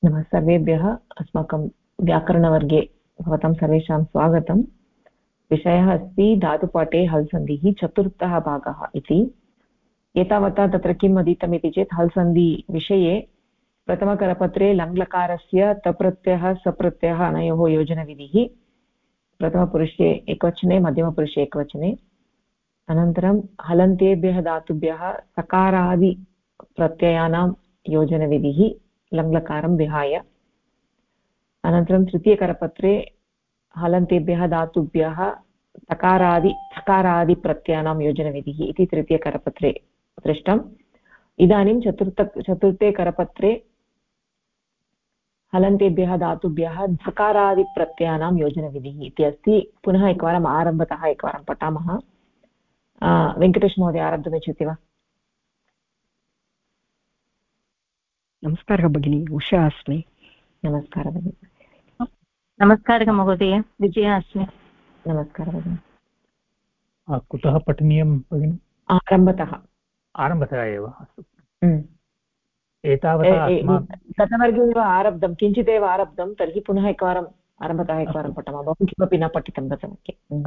नमः सर्वेभ्यः। अस्माकं व्याकरणवर्गे भवतां सर्वेषां स्वागतम्। विषयः अस्ति धातुपाठे हल् सन्धिः चतुर्थः भागः इति। एतावता तत्र किम् अधीतमिति चेत् हल् सन्धिविषये प्रथमकरपत्रे लङ्लकारस्य तप्रत्ययः सप्रत्ययः अनयोः योजनविधिः, प्रथमपुरुषे एकवचने मध्यमपुरुषे एकवचने, अनन्तरं हलन्तेभ्यः धातुभ्यः सकारादिप्रत्ययानां योजनविधिः लङ्लकारं विहाय, अनन्तरं तृतीयकरपत्रे हलन्तेभ्यः धातुभ्यः सकारादिप्रत्ययानां योजनविधिः इति तृतीयकरपत्रे दृष्टम्। इदानीं चतुर्थे करपत्रे हलन्तेभ्यः धातुभ्यः धकारादिप्रत्ययानां योजनविधिः इति अस्ति। पुनः एकवारम् आरम्भतः एकवारं पठामः। वेङ्कटेशमहोदय आरब्धुमिच्छति वा? नमस्कारः भगिनी, उषा अस्मि। नमस्कारः भगिनी। नमस्कारः महोदय, विजया अस्मि। नमस्कारः भगिनी। कुतः पठनीयं भगिनि? आरम्भतः एव। अस्तु। एतावता गतवर्गे एव आरब्धं, किञ्चिदेव आरब्धं, तर्हि पुनः एकवारम् आरम्भतः एकवारं पठामः। बहु किमपि न पठितं गतवर्गे।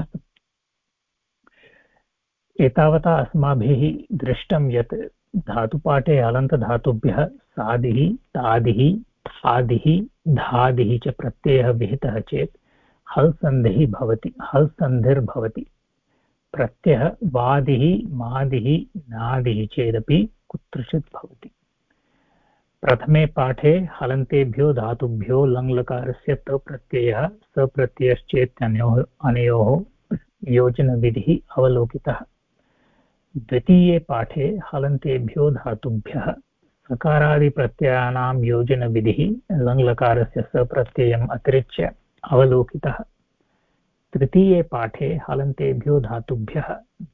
एतावता अस्माभिः दृष्टं यत् धातुपाठे हलन्तधातुभ्यः सादिः, तादिः, थादिः, धादिः च प्रत्ययः विहितः चेत् हल् सन्धिः भवति, हल् सन्धिर्भवति। प्रत्ययः वादिः, मादिः, नादिः चेदपि कुत्रचित् भवति। प्रथमे पाठे हलन्तेभ्यो धातुभ्यो लङ्लकारस्य तप्रत्ययः सप्रत्ययश्चेत्यनयोः अनयोः योजनविधिः अवलोकितः। द्वितीये पाठे हलन्तेभ्यो धातुभ्यः सकारादिप्रत्ययानां योजनविधिः लङ्लकारस्य सप्रत्ययम् अतिरिच्य अवलोकितः। तृतीये पाठे हलन्तेभ्यो धातुभ्यः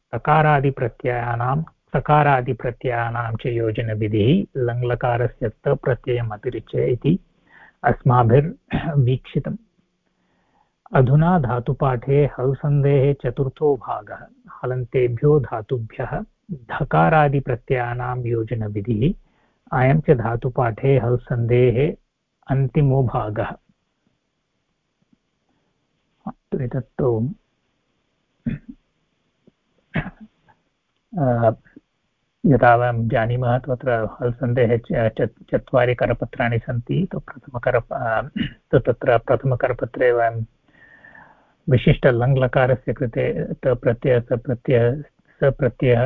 सकारादिप्रत्ययानां च योजनविधिः लङ्लकारस्य तप्रत्ययम् अतिरिच्य इति अस्माभिर्वीक्षितम्। अधुना धातुपाठे हल् सन्धेः चतुर्थो भागः हलन्तेभ्यो धातुभ्यः धकारादिप्रत्ययानां योजनविधिः। अयं च धातुपाठे हल् सन्धेः अन्तिमो भागः। एतत्तु यथा वयं जानीमः तत्र हल् सन्धेः चत्वारि करपत्राणि सन्ति। तत्र प्रथमकरपत्रे वयं विशिष्टलङ्लकारस्य कृते सप्रत्ययः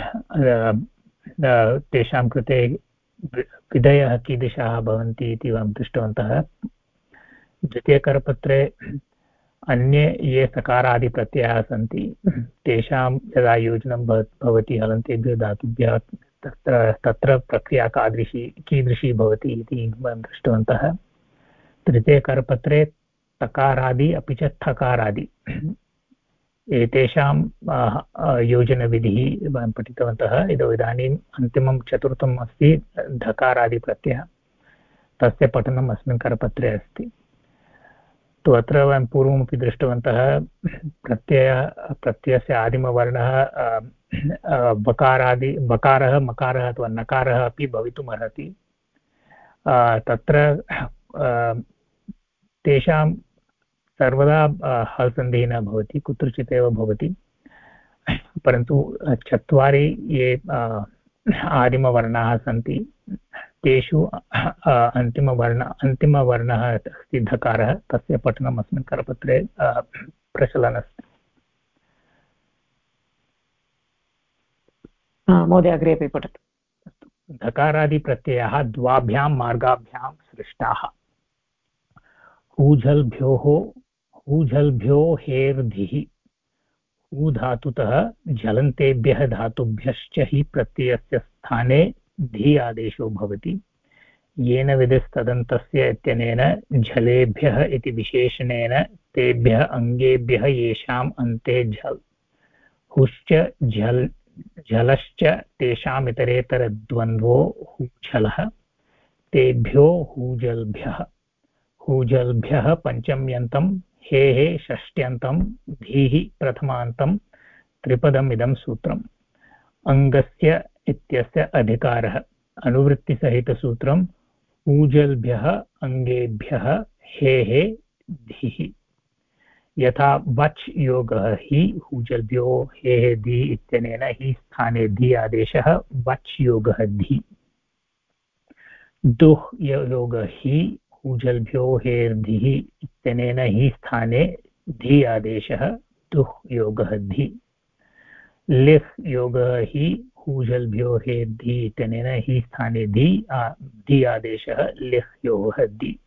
तेषां कृते विधयः कीदृशाः भवन्ति इति वयं दृष्टवन्तः। द्वितीयकरपत्रे अन्ये ये सकारादिप्रत्ययाः सन्ति तेषां यदा योजनं भवति हलन्तेभ्यो धातुभ्यः तत्र प्रक्रिया कीदृशी भवति इति वयं दृष्टवन्तः। तृतीयकरपत्रे तकारादि अपि च थकारादि एतेषां योजनविधिः वयं पठितवन्तः। इदानीम् अन्तिमं चतुर्थम् अस्ति धकारादिप्रत्ययः, तस्य पठनम् अस्मिन् करपत्रे अस्ति। तु अत्र वयं पूर्वमपि दृष्टवन्तः प्रत्ययस्य आदिमवर्णः बकारः, मकारः अथवा नकारः अपि भवितुम् अर्हति। तत्र तेषां सर्वदा हल् सन्धिः न भवति, कुत्रचित् एव भवति। परन्तु चत्वारि ये आदिमवर्णाः सन्ति तेषु अन्तिमवर्णः अस्ति धकारः, तस्य पठनम् अस्मिन् करपत्रे प्रचलन् अस्ति। महोदय अग्रे अपि पठतु। धकारादिप्रत्ययाः द्वाभ्यां मार्गाभ्यां सृष्टाः। हूझल्भ्यो हेर्धिः हू धातुतः झलन्तेभ्यः धातुभ्यश्च हि प्रत्ययस्य स्थाने धी आदेशो भवति। येन विधिस्तदन्तस्य इत्यनेन झलेभ्यः इति विशेषणेन तेभ्यः अङ्गेभ्यः येषाम् अन्ते झल् हुश्च झलश्च तेषाम् इतरेतरद्वन्द्वो हूझलः तेभ्यो हूजल्भ्यः पञ्चम्यन्तं हेः षष्ट्यन्तं धीः प्रथमान्तं त्रिपदम् इदं सूत्रम्। अङ्गस्य इत्यस्य अधिकारः अनुवृत्तिसहितसूत्रं हूजल्भ्यः अङ्गेभ्यः हेः धिः। यथा वच् योगः हि हूजल्भ्यो हेः धि इत्यनेन हि स्थाने धि आदेशः वच् योगः धि। दुह् योगः हि हूजल्भ्यो हेर्धिः इत्यनेन हि स्थाने धि आदेशः दुह् योगः धि। लिह् योगः हि हूजल्भ्यो हेर्धि इत्यनेन हि स्थाने धि आदेशः लिह् योगः धि।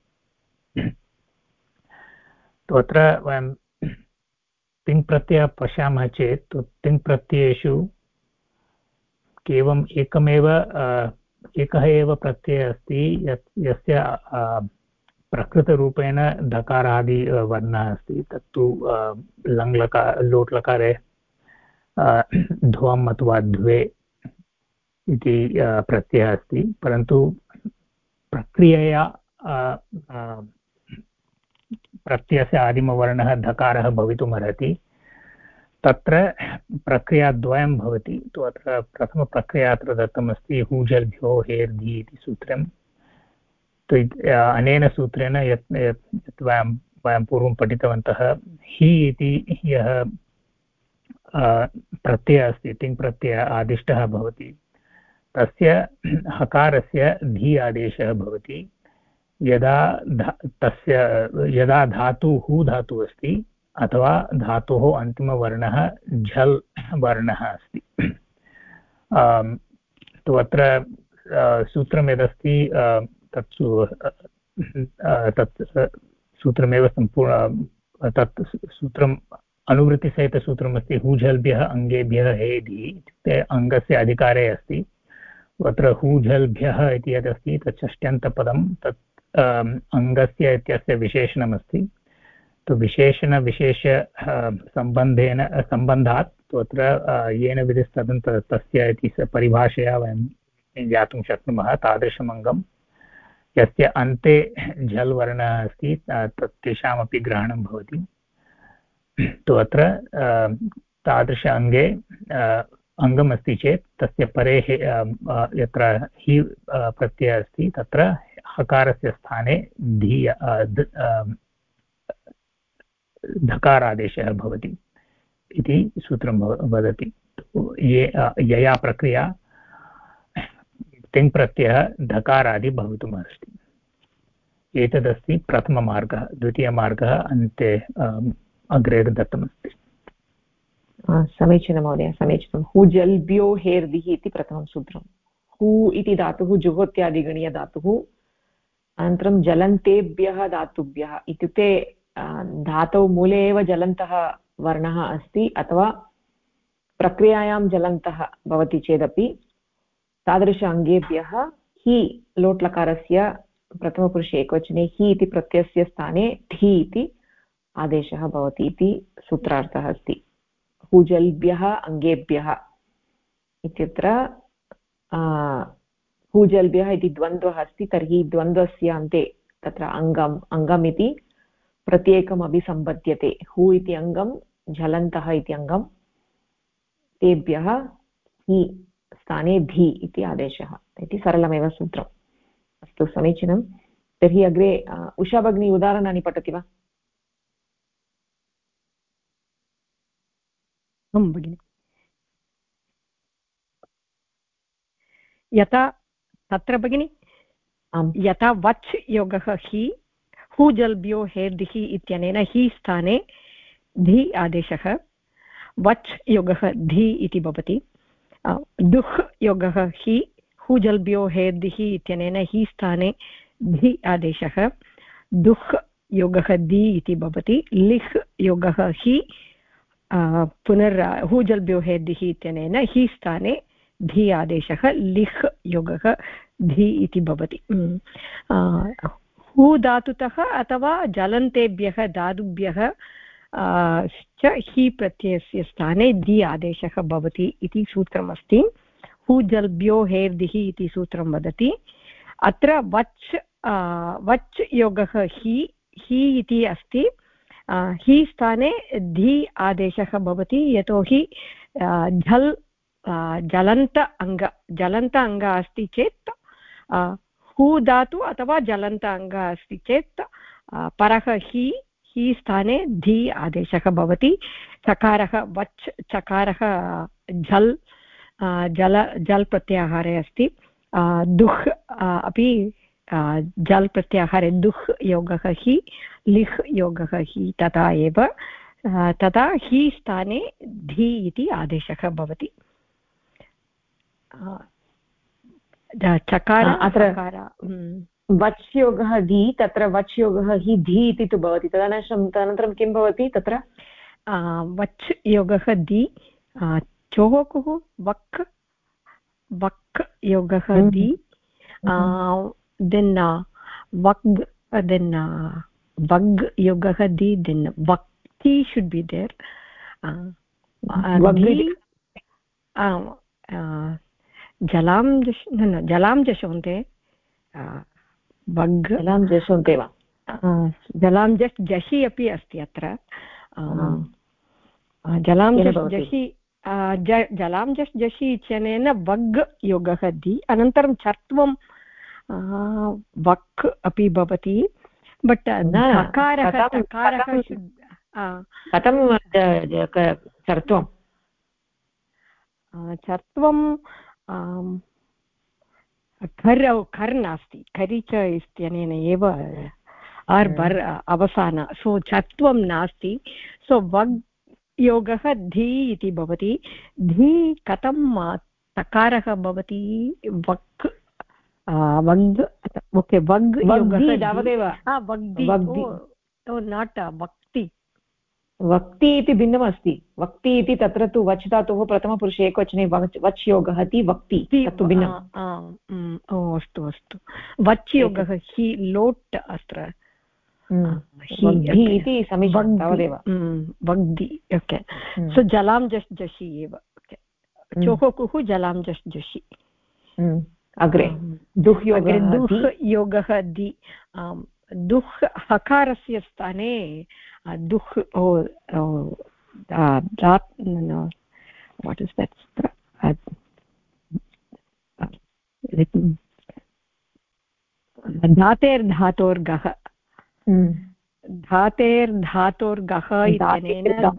तो अत्र वयं तिङ् प्रत्ययः पश्यामः चेत् तो तिङ् प्रत्ययेषु केवलम् एकः एव प्रत्ययः अस्ति यस्य प्रकृतरूपेण धकारादि वर्णः अस्ति। तत्तु लोट् लकारे ध्वम् अथवा द्वे इति प्रत्ययः अस्ति, परन्तु प्रक्रियया प्रत्ययस्य आदिमवर्णः धकारः भवितुमर्हति। तत्र प्रक्रियाद्वयं भवति। तो अत्र प्रथमप्रक्रिया अत्र दत्तमस्ति हूजल्भ्यो हेर्धि इति सूत्रं। तो अनेन सूत्रेण यत् वयं पूर्वं पठितवन्तः हि इति यः प्रत्ययः अस्ति तिङ् प्रत्ययः आदिष्टः भवति, तस्य हकारस्य धि आदेशः भवति यदा धातुः हू धातुः अस्ति अथवा धातोः अन्तिमवर्णः झल् वर्णः अस्ति। तु अत्र सूत्रं यदस्ति तत् सूत्रमेव सम्पूर्ण तत् सूत्रम् अनुवृत्तिसहितसूत्रमस्ति हूझल्भ्यः अङ्गेभ्यः हेधि इत्युक्ते अङ्गस्य अधिकारे अस्ति। अत्र हूझल्भ्यः इति यदस्ति तत् षष्ट्यन्तपदं तत् अङ्गस्य इत्यस्य विशेषणमस्ति। तो विशेषणविशेष सम्बन्धात् अत्र येन विधिस्तदं तस्य इति परिभाषया वयं ज्ञातुं शक्नुमः। तादृशम् अङ्गं यस्य अन्ते झल् वर्णः अस्ति तेषामपि ग्रहणं भवति। तो अत्र तादृश अङ्गे अङ्गमस्ति चेत् तस्य परेः यत्र हि प्रत्ययः अस्ति तत्र हकारस्य स्थाने धकारादेशः भवति इति सूत्रं वदति। यया प्रक्रिया तिङ् प्रत्ययः धकारादि भवितुमर्हति। एतदस्ति प्रथममार्गः। द्वितीयमार्गः अन्ते अग्रे दत्तमस्ति। समीचीनं महोदय, समीचीनं। हूजल्भ्यो हेर्दिः इति प्रथमं सूत्रं। हू इति धातुः जुहोत्यादिगणीयधातुः। अनन्तरं जलन्तेभ्यः धातुभ्यः इत्युक्ते धातौ मूले एव जलन्तः वर्णः अस्ति अथवा प्रक्रियायां जलन्तः भवति चेदपि तादृश अङ्गेभ्यः हि लोट्लकारस्य प्रथमपुरुषे एकवचने हि इति प्रत्ययस्य स्थाने धि इति आदेशः भवति इति सूत्रार्थः अस्ति। हूजल्भ्यः अङ्गेभ्यः इत्यत्र हूजल्भ्यः इति द्वन्द्वः अस्ति, तर्हि द्वन्द्वस्य अन्ते तत्र अङ्गम् इति प्रत्येकम् अभिसम्बध्यते। हू इति अङ्गं, झलन्तः इति अङ्गं, तेभ्यः हि स्थाने धि इति आदेशः इति सरलमेव सूत्रम्। अस्तु, समीचीनं। तर्हि अग्रे उषा भगिनी उदाहरणानि पठति वा? आं भगिनि। यथा तत्र भगिनि यथा वच् योगः हि हूजल्भ्यो हेर्दिः इत्यनेन हि स्थाने धि आदेशः, वच् योगः धि इति भवति। दुह् योगः हि हूजल्भ्यो हेर्दिः इत्यनेन हि स्थाने धि आदेशः, दुह् योगः धि इति भवति। लिह् योगः हि हूजल्भ्यो हेर्दिः इत्यनेन हि स्थाने धि आदेशः, लिह् योगः धि इति भवति। हू धातुतः अथवा जलन्तेभ्यः धातुभ्यः च हि प्रत्ययस्य स्थाने धि आदेशः भवति इति सूत्रमस्ति। हूजल्भ्यो हेर्दिः इति सूत्रं वदति। अत्र वच् योगः हि इति अस्ति, हि स्थाने धि आदेशः भवति, यतोहि जलन्त अङ्ग अस्ति चेत् हू धातु अथवा जलन्त अङ्ग अस्ति चेत् परः हि स्थाने धी आदेशः भवति चकारः वच् चकारः जल प्रत्याहारे अस्ति दुह् अपि जल् प्रत्याहारे दुह् योगः हि लिह् योगः हि तथा एव तदा हि स्थाने धी इति आदेशः भवति चकार अत्र वच् योगः धी तत्र वच् योगः हि धी इति तु भवति तदनन्तरं किं भवति तत्र वच् योगः धी चोः कुः वक् वक् योगः धी then vag then vag yogah di then vakti should be there jalam jashonte vag jalam jashonte va jalam jashi api asti atra jalam jashi jalam jashi इत्यनेन वग् योगः दि अनन्तरं चर्त्वं वक् अपि भवति बट् ककारः कथं चर्त्वं खर् नास्ति खरि च इत्यनेन एव आर् बर् अवसान सो चर्त्वं नास्ति सो वग् योगः धी इति भवति धी कथं तकारः भवति वक् वग् ओके वग् योगः तावदेव नाट् वक्ति वक्ति इति भिन्नमस्ति वक्ति इति तत्र तु वच् धातुः प्रथमपुरुषे एकवचने वच् योगः ति वक्ति तत्तु भिन्नम् अस्तु अस्तु वच् योगः हि लोट् अत्र इति तावदेव वग्दि ओके सो जलां जश् जषि एव चोः कुः जलां जश् जषि अग्रे दुह् योगः दि दुह् हकारस्य स्थाने दुह् वाट् इस् दट् धातेर्धातोर्गः धातेर्धातोर्गः इत्यनेन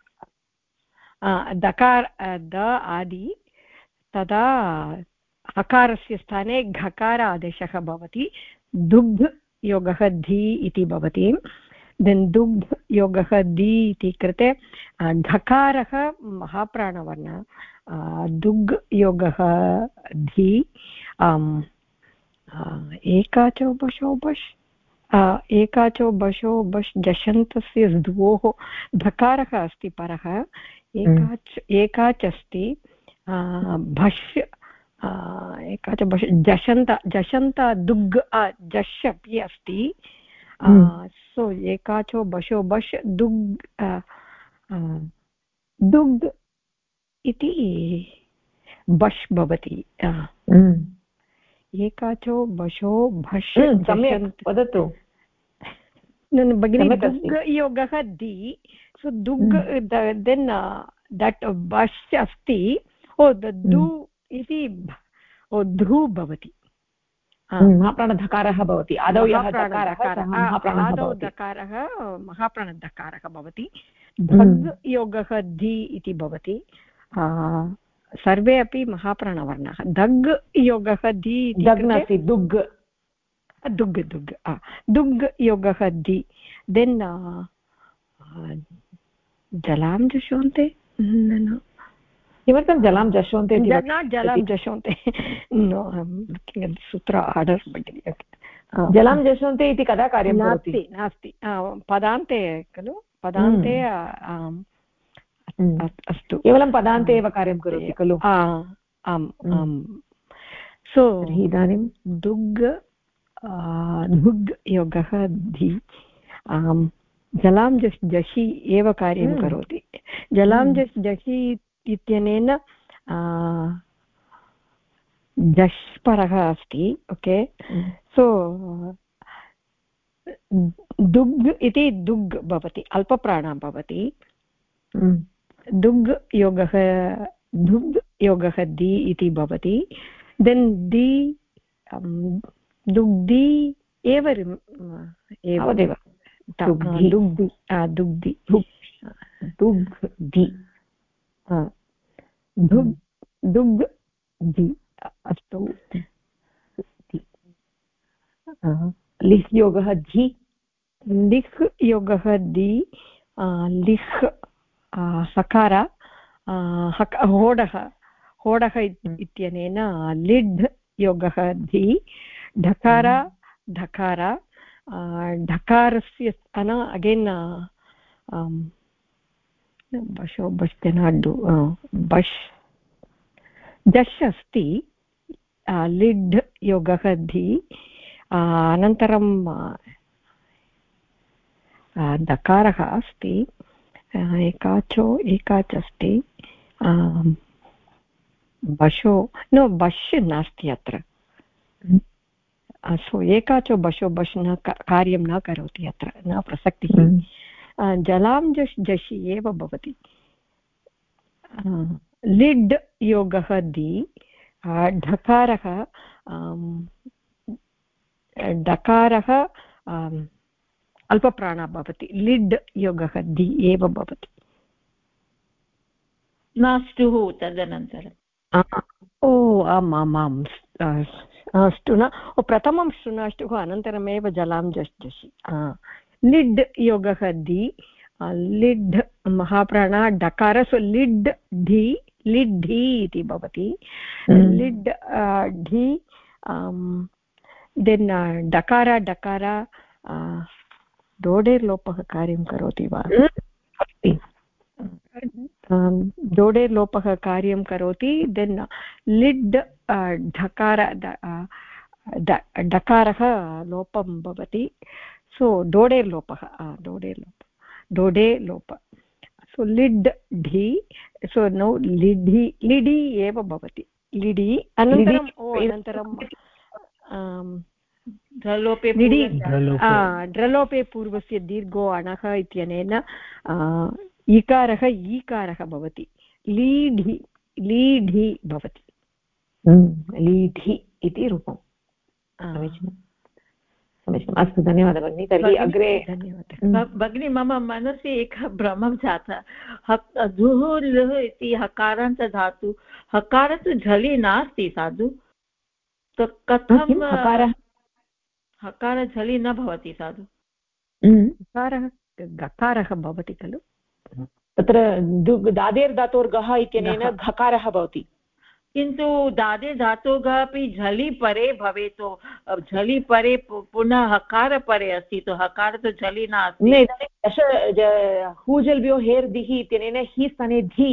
दकार द आदि तदा हकारस्य स्थाने घकार आदेशः भवति दुग्ध योगः धी इति भवति देन् दुग्ध योगः दी इति कृते घकारः महाप्राणवर्ण दुग् योगः धी एकाचो बशो बश् एकाचो बशो बश् जषन्तस्य द्वोः धकारः अस्ति परः एकाच् अस्ति भष् एकाच बश् जषन्त दुग् जश् अपि अस्ति सो एकाचो बशो बश् दुग् इति बश् भवति एकाचो बशो भष् सम्यक् वदतु भगिनी दुग् योगः दि सो दुग् देन् दट् बश् अस्ति ओ दु इति ध्रू भवति महाप्राणधकारः भवति आदौ यः दकारः महाप्राणधकारः भवति धग् योगः धी इति भवति सर्वे अपि महाप्राणवर्णः धग् योगः धी नास्ति दुग् दुग् दुग् दुग् योगः धी देन् जलां जशोन्ते किमर्थं जलां जशोन्ते जलां जशोन्ते सूत्र आर्डर् भगिनि जलां जशोन्ते इति कदा कार्यं नास्ति नास्ति पदान्ते खलु पदान्ते अस्तु केवलं पदान्ते एव कार्यं करोति खलु आम् आम् सो इदानीं दुग् धुग् योगः धी जलां जषि एव कार्यं करोति जलां जषि इत्यनेन जश् परः अस्ति ओके सो दुग् इति दुग् भवति अल्पप्राणः भवति दुग् योगः धुग् योगः दी इति भवति देन् दी दुग्धि एव तावदेव दुग्धि दुग्धि दुग्धि दुग्धि अस्तु लिह् योगः धि लिह् योगः दि लिह् हकार होडः इत्यनेन लिड् योगः धि ढकार ढकार ढकारस्य अगेन् बशो बश् तेनाड्डु बश् दश् अस्ति लिड् योगः धि अनन्तरं दकारः अस्ति एकाच अस्ति बशो नो बश् नास्ति अत्र सो एकाचो बशो बश् न कार्यं न करोति अत्र न प्रसक्तिः जलां जषि एव भवति लिड् योगः दि ढकारः डकारः अल्पप्राणः भवति लिड् योगः दि एव भवति नाष्टुः तदनन्तरं ओ आम् अस्तु न प्रथमं श्रुनाष्टुः अनन्तरमेव जलां जषि लिड् योगः दि लिड् महाप्राण डकार सो लिड् ढि लिड्ढि इति भवति लिड् ढि देन् डकार डोडेर् लोपः कार्यं करोति वा डोडेर् लोपः कार्यं करोति देन् लिड् ढकार डकारः लोपं भवति सो डोडेर् लोपः डोडे लोप सो लिड् ढि सो नौ लिडि एव भवति लिडि अनन्तरं ड्रलोपे पूर्वस्य दीर्घो अणः इत्यनेन इकारः ईकारः भवति लीढि भवति लीढि इति रूपं समीचीनम् अस्तु धन्यवादः भगिनी तर्हि अग्रे धन्यवादः भगिनी मम मनसि एकः भ्रमः जातः धुः लुः इति हकारान्त धातु हकार तु झलि नास्ति साधु कथं हकार झलि न भवति साधु गकारः भवति खलु तत्र दादेर् धातोर्गः इत्यनेन घकारः भवति किन्तु दादे धातोः अपि झलि परे भवेत् झलि परे पुनः हकार परे अस्ति तो हकार तो झलि नास्ति हूजल्भ्यो हेर् दिः इत्यनेन हि स्थाने धि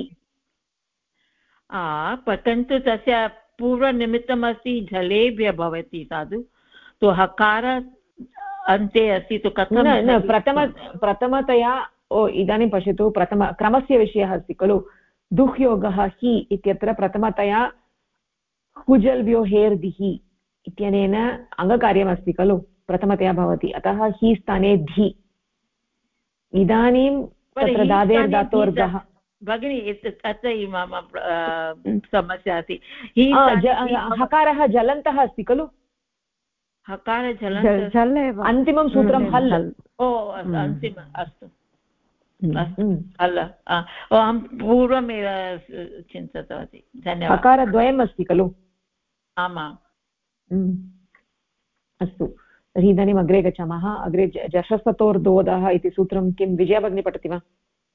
परन्तु तस्य पूर्वनिमित्तम् अस्ति झलेभ्य भवति साधु तो हकार अन्ते अस्ति तो कथं प्रथमतया इदानीं पश्यतु क्रमस्य विषयः अस्ति खलु दुह्योगः हि इत्यत्र प्रथमतया हुजल्भ्यो हेर् दिः इत्यनेन अङ्गकार्यमस्ति खलु प्रथमतया भवति अतः हि स्थाने धि इदानीं तत्र दादेर् धातोर्गः भगिनी अत्र मम समस्या अस्ति हकारः जलन्तः अस्ति खलु हकार अन्तिमं सूत्रं हल् अन्तिम अस्तु अहं पूर्वमेव चिन्तितवती धन्यवादः हकारद्वयम् अस्ति खलु आमाम् अस्तु तर्हि इदानीम् अग्रे गच्छामः अग्रे जशसतोर्दोदः इति सूत्रं किं विजया भगिनी पठति वा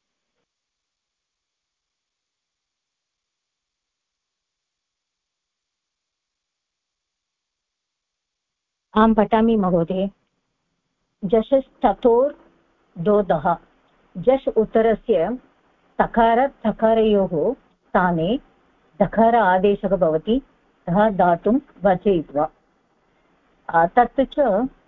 आं पठामि महोदय जशस्ततोर्दोदः जश् उत्तरस्य तकार थकारयोः स्थाने दकार आदेशः भवति सः दातुं वचयित्वा तत् च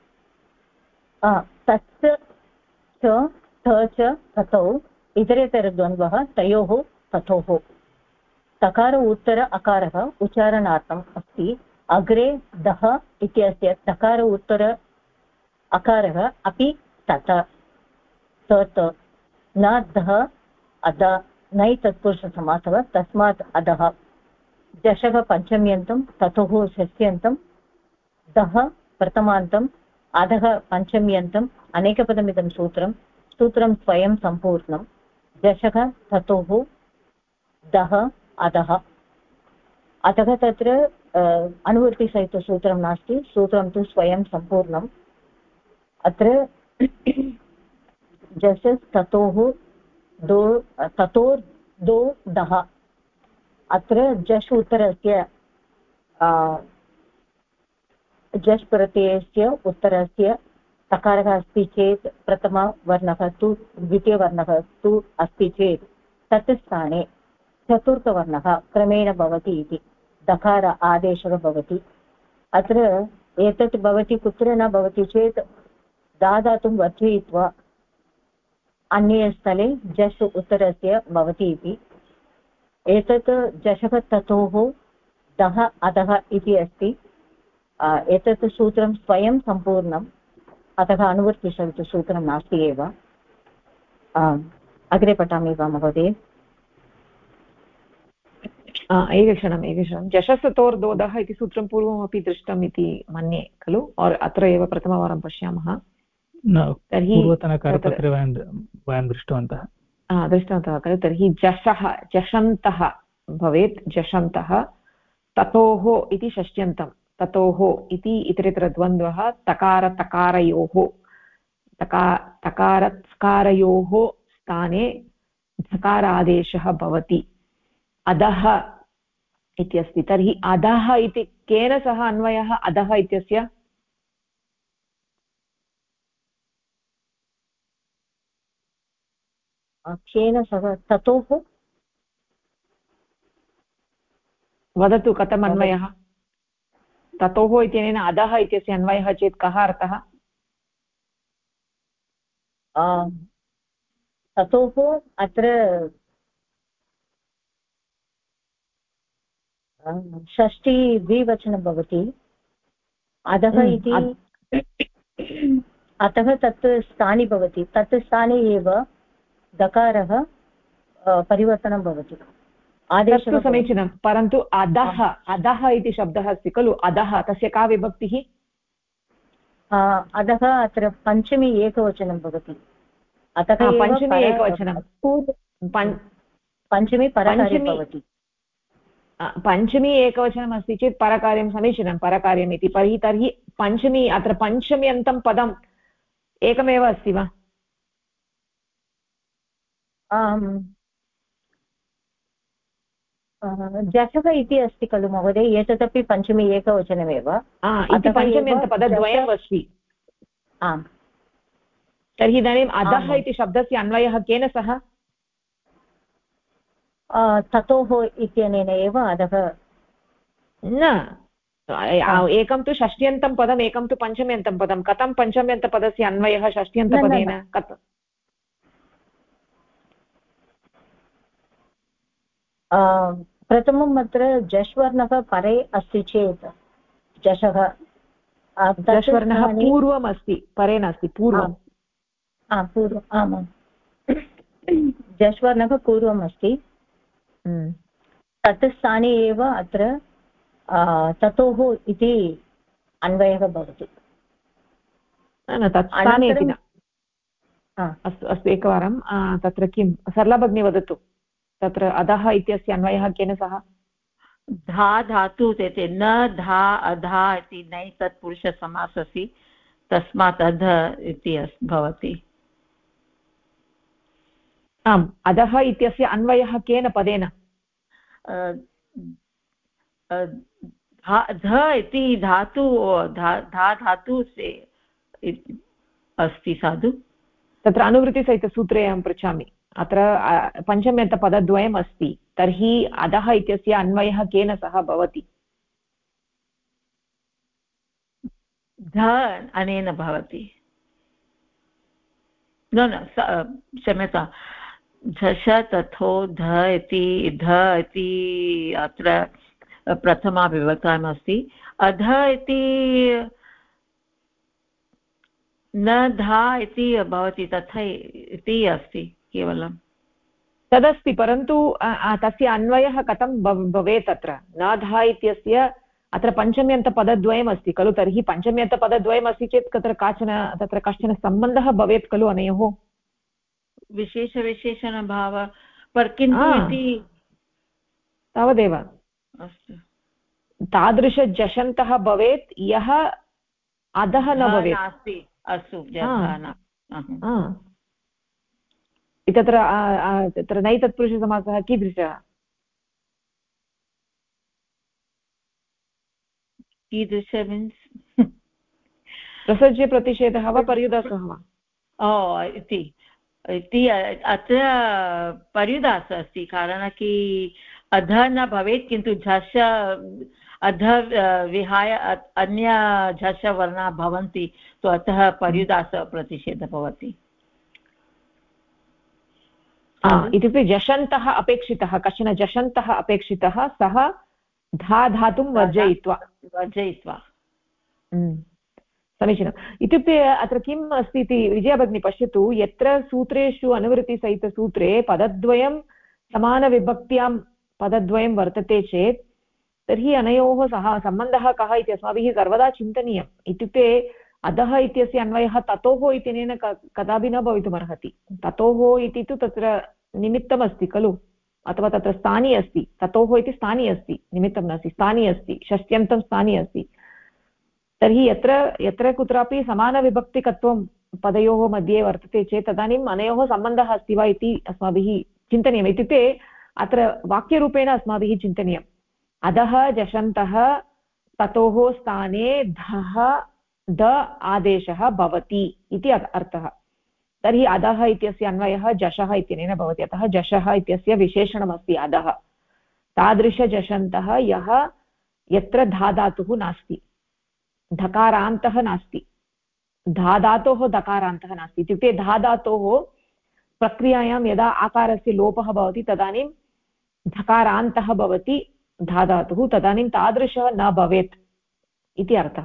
तस्य च थ च ततौ इतरेतरद्वन्द्वः तयोः तथोः तकार उत्तर अकारः उच्चारणार्थम् अस्ति अग्रे दः इत्यस्य तकार उत्तर अकारः अपि तत तत् न दः अध नै तत्पुरुषसमासः तस्मात् अधः दशः पञ्चम्यन्तं ततोः षष्ठ्यन्तं दः प्रथमान्तम् अधः पञ्चम्यन्तम् अनेकपदमिदं सूत्रं स्वयं सम्पूर्णं दशः ततोः दः अधः अतः तत्र अनुवृत्तिसहितसूत्रं नास्ति सूत्रं तु स्वयं सम्पूर्णम् अत्र जस् ततोः दो दः अत्र जश् उत्तरस्य जश् प्रत्ययस्य उत्तरस्य तकारः अस्ति चेत् प्रथमवर्णः तु द्वितीयवर्णः तु अस्ति चेत् तत् स्थाने चतुर्थवर्णः क्रमेण भवति इति दकार आदेशः भवति अत्र एतत् भवति कुत्र न भवति चेत् दातुं वर्धयित्वा अन्ये स्थले जश् उत्तरस्य भवति इति एतत् जशः ततोः दः अधः इति अस्ति एतत् सूत्रं स्वयं सम्पूर्णम् अतः अनुवृत्तिसूत्रं नास्ति एव अग्रे पठामि वा महोदय एकक्षणं जशस्ततोर्दोदः इति सूत्रं पूर्वमपि दृष्टम् इति मन्ये खलु और अत्र एव प्रथमवारं पश्यामः तर्हि पूर्वतनकरपत्रे वयं दृष्टवन्तः खलु तर्हि जशः जषन्तः भवेत् जषन्तः ततोः इति षष्ट्यन्तं ततोः इति इतरेतरद्वन्द्वः तकारतकारयोः तकारत्कारयोः स्थाने धकारादेशः भवति अधः इत्यस्ति तर्हि अधः इति केन सह अन्वयः अधः इत्यस्य केन सह ततोः वदतु कथम् अन्वयः ततोः इत्यनेन अधः इत्यस्य अन्वयः चेत् कः अर्थः ततोः अत्र षष्ठी द्विवचनं भवति अधः इति अतः तत् स्थाने भवति तत् स्थाने एव दकारः परिवर्तनं भवति आदेशः समीचीनं परन्तु अधः अधः इति शब्दः अस्ति खलु अधः तस्य का विभक्तिः अधः अत्र पञ्चमी एकवचनं भवति अतः पञ्चमी एकवचनं पञ्चमी परकार्यं भवति पञ्चमी एकवचनम् अस्ति चेत् परकार्यं समीचीनं परकार्यम् इति तर्हि पञ्चमी अत्र पञ्चम्यन्तं पदम् एकमेव अस्ति वा जशः इति अस्ति खलु महोदय एतदपि पञ्चमी एकवचनमेव इति पञ्चम्यन्तपदद्वयम् अस्ति आम् तर्हि इदानीम् अधः इति शब्दस्य अन्वयः केन सह ततोः इत्यनेन एव अधः न एकं तु षष्ट्यन्तं पदम् एकं तु पञ्चम्यन्तं पदं कथं पञ्चम्यन्तपदस्य अन्वयः षष्ट्यन्तपदेन कथं प्रथमम् अत्र जश्वर्णः परे अस्ति चेत् जशः जश्वर्णः पूर्वम् अस्ति परे नास्ति पूर्वं पूर्वम् आमां जश्वर्णः पूर्वम् अस्ति तत् स्थाने एव अत्र ततोः इति अन्वयः भवति न तत् स्थाने इति न अस्तु अस्तु एकवारं तत्र किं सरला भगिनी वदतु तत्र अधः इत्यस्य अन्वयः केन सह धा धातु इति न धा अधा इति नै तत्पुरुषसमासः अस्ति तस्मात् अध इति भवति आम् अधः इत्यस्य अन्वयः केन पदेन ध इति धातु धा धातु अस्ति साधु तत्र अनुवृत्तिसहितसूत्रे अहं पृच्छामि अत्र पञ्चम्यन्तपदद्वयम् अस्ति तर्हि अधः इत्यस्य अन्वयः केन सह भवति ध अनेन भवति न क्षम्यता झष तथो ध इति अत्र प्रथमा विभक्तायाम् अस्ति अध इति न धा इति भवति तथा इति अस्ति केवलं तदस्ति परन्तु तस्य अन्वयः कथं भवेत् अत्र न धा इत्यस्य अत्र पञ्चम्यन्तपदद्वयम् अस्ति खलु तर्हि पञ्चम्यन्तपदद्वयम् अस्ति चेत् तत्र कश्चन सम्बन्धः भवेत् खलु अनयोः विशेषविशेषणभाव पर् किन्तु इति तावदेव अस्तु तादृशजषन्तः भवेत् यः अधः न भवेत् अस्तु तत्र नैतत्पुरुषसमासः कीदृशः कीदृश मीन्स् प्रसज्य प्रतिषेधः वा पर्युदासः वा इति अत्र पर्युदासः अस्ति कारणं कि अधः न भवेत् किन्तु झष अधः विहाय अन्य झषवर्णाः भवन्ति तो अतः पर्युदासः प्रतिषेधः भवति इत्युक्ते जषन्तः अपेक्षितः कश्चन जषन्तः अपेक्षितः सः धा धातुं वर्जयित्वा समीचीनम् इत्युक्ते अत्र किम् अस्ति इति विजया भगिनी पश्यतु यत्र सूत्रेषु अनुवृत्तिसहितसूत्रे पदद्वयं समानविभक्त्यां पदद्वयं वर्तते चेत् तर्हि अनयोः सह सम्बन्धः कः इति अस्माभिः सर्वदा चिन्तनीयम् इत्युक्ते अधः इत्यस्य अन्वयः ततोः इत्यनेन कदापि न भवितुमर्हति ततोः इति तु तत्र निमित्तमस्ति खलु अथवा तत्र स्थानी अस्ति ततोः इति स्थानी अस्ति निमित्तं नास्ति स्थानी अस्ति षष्ट्यन्तं स्थानी अस्ति तर्हि यत्र यत्र कुत्रापि समानविभक्तिकत्वं पदयोः मध्ये वर्तते चेत् तदानीम् अनयोः सम्बन्धः अस्ति वा इति अस्माभिः चिन्तनीयम् इत्युक्ते अत्र वाक्यरूपेण अस्माभिः चिन्तनीयम् अधः जषन्तः ततोः स्थाने धः द आदेशः भवति इति अर्थः तर्हि अधः इत्यस्य अन्वयः जषः इत्यनेन भवति अतः जषः इत्यस्य विशेषणमस्ति अधः तादृशजषन्तः यः यत्र धाधातुः नास्ति धकारान्तः नास्ति धाधातोः धकारान्तः नास्ति इत्युक्ते धाधातोः प्रक्रियायां यदा आकारस्य लोपः भवति तदानीं धकारान्तः भवति धाधातुः तदानीं तादृशः न भवेत् इति अर्थः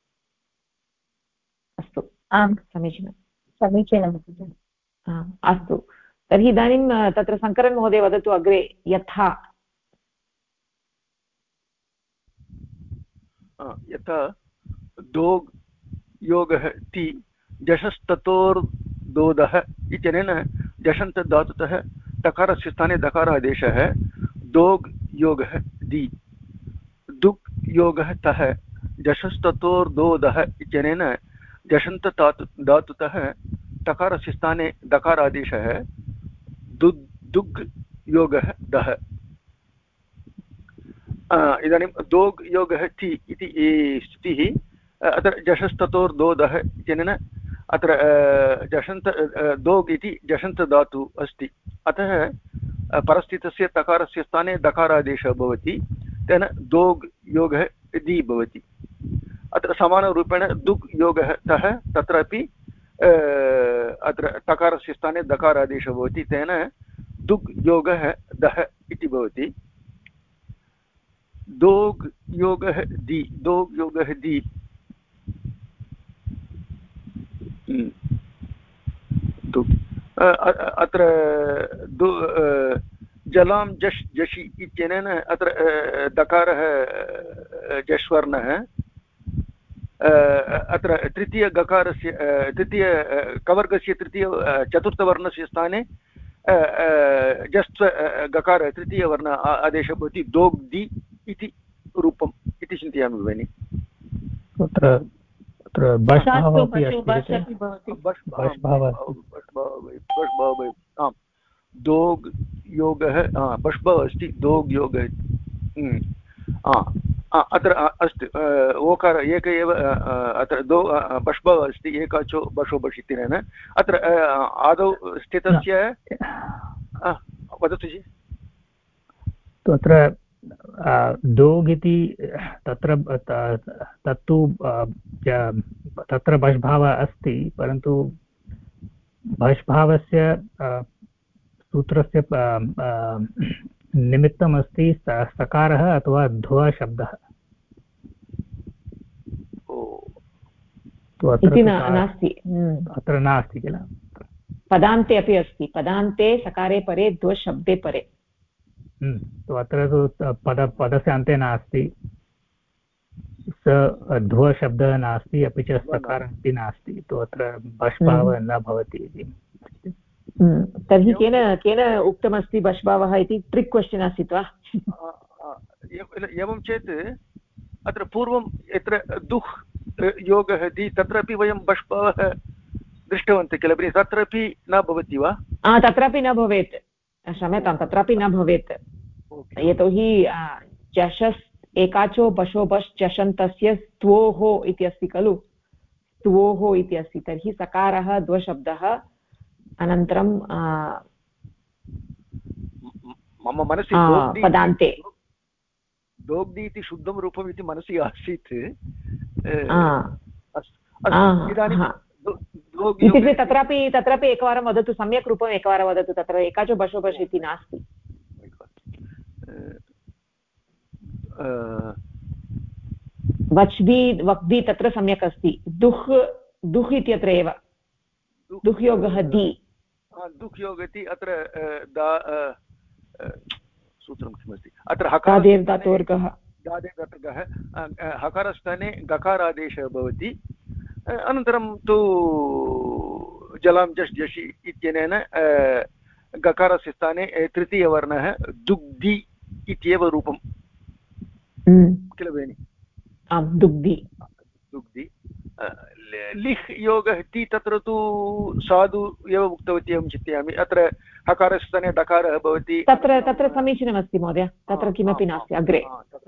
अस्तु आम् समीचीनम् अस्तु तर्हि इदानीं तत्र शङ्करन् महोदय वदतु अग्रे यथा दोग् योगः ति जषस्ततोर्दोदः इत्यनेन जषन्तधातुतः टकारस्य स्थाने दकारादेशः दोग् योगः दि दुक् योगः तः जषस्ततोर्दोदः इत्यनेन जषन्तधातुतः टकारस्य स्थाने दकारादेशः दुग् योगः दः इदानीं दोग् योगः ति इति स्तुतिः अत्र जषस्ततोर्दोदः इत्यनेन अत्र जषन्त दोग् इति जषन्तधातु अस्ति अतः परस्थितस्य तकारस्य स्थाने दकारादेशः भवति तेन दोग् योगः दि भवति अत्र समानरूपेण दुग् योगः तः तत्रापि अत्र तकारस्य स्थाने दकारादेशः भवति तेन दुग् योगः दः इति भवति दोग् योगः दि दोग् योगः दि अत्र जलां जश् जषि इत्यनेन अत्र दकारः जश्वर्णः अत्र तृतीयगकारस्य तृतीयकवर्गस्य चतुर्थवर्णस्य स्थाने जस्त्व गकार तृतीयवर्ण आदेशः भवति दोग्दि इति रूपम् इति चिन्तयामि भगिनि तत्र बष्भावः आम् दोग् योगः बष्भः अस्ति दोग् योगः अत्र अस्ति ओकार एक एव अत्र दो बष्भः अस्ति एकाचो बशो बष् इत्यनेन अत्र आदौ स्थितस्य वदतु जि तत्र दोग् इति तत्र तत्तु तत्र बष्भावः अस्ति परन्तु बष्भावस्य सूत्रस्य निमित्तमस्ति सकारः अथवा ध्व शब्दः नास्ति अत्र नास्ति किल पदान्ते अपि अस्ति पदान्ते सकारे परे ध्व शब्दे परे तो अत्र तु पदस्य अन्ते नास्ति ध्वशब्दः नास्ति, अपि च सकारः अपि नास्ति, तो अत्र बष्भावः न भवति इति। तर्हि केन केन उक्तमस्ति बष्भावः इति ट्रिक् क्वश्चन् आसीत् वा? एवं चेत् अत्र पूर्वं यत्र दुह् योगः दि तत्रापि वयं बष्भावः दृष्टवन्तः किल भगिनि, तत्रापि न भवति वा? तत्रापि न भवेत्, क्षम्यतां, तत्रापि न भवेत्। यतोहि चषस् एकाचो बशो बश् चषन्तस्य स्तोः इति अस्ति खलु, स्तोः इति अस्ति। तर्हि सकारः द्वशब्दः, अनन्तरं मम मनसि पदान्ते दोग्धि इति शुद्धं रूपम् इति मनसि आसीत्। इत्युक्ते तत्रापि एकवारं वदतु, सम्यक् रूपम् एकवारं वदतु। तत्र एकाचो बशो बश् इति नास्ति। वच्दि वक्दि तत्र सम्यक् अस्ति। दुह् दुह् इत्यत्र एव दुह् योगः दि, दुह् योगः इति अत्र सूत्रं किमस्ति अत्र हकारस्थाने हकारस्थाने गकारादेशः भवति। अनन्तरं तु जलां जश् जषि इत्यनेन गकारस्य स्थाने तृतीयवर्णः दुग्धि इत्येव रूपं किल भगिनि? आम्, दुग्धि। लिह् योगः ति तत्र तु साधु एव उक्तवती अहं चिन्तयामि। अत्र हकारस्य स्थाने डकारः भवति। तत्र समीचीनमस्ति महोदय, तत्र किमपि नास्ति अग्रे।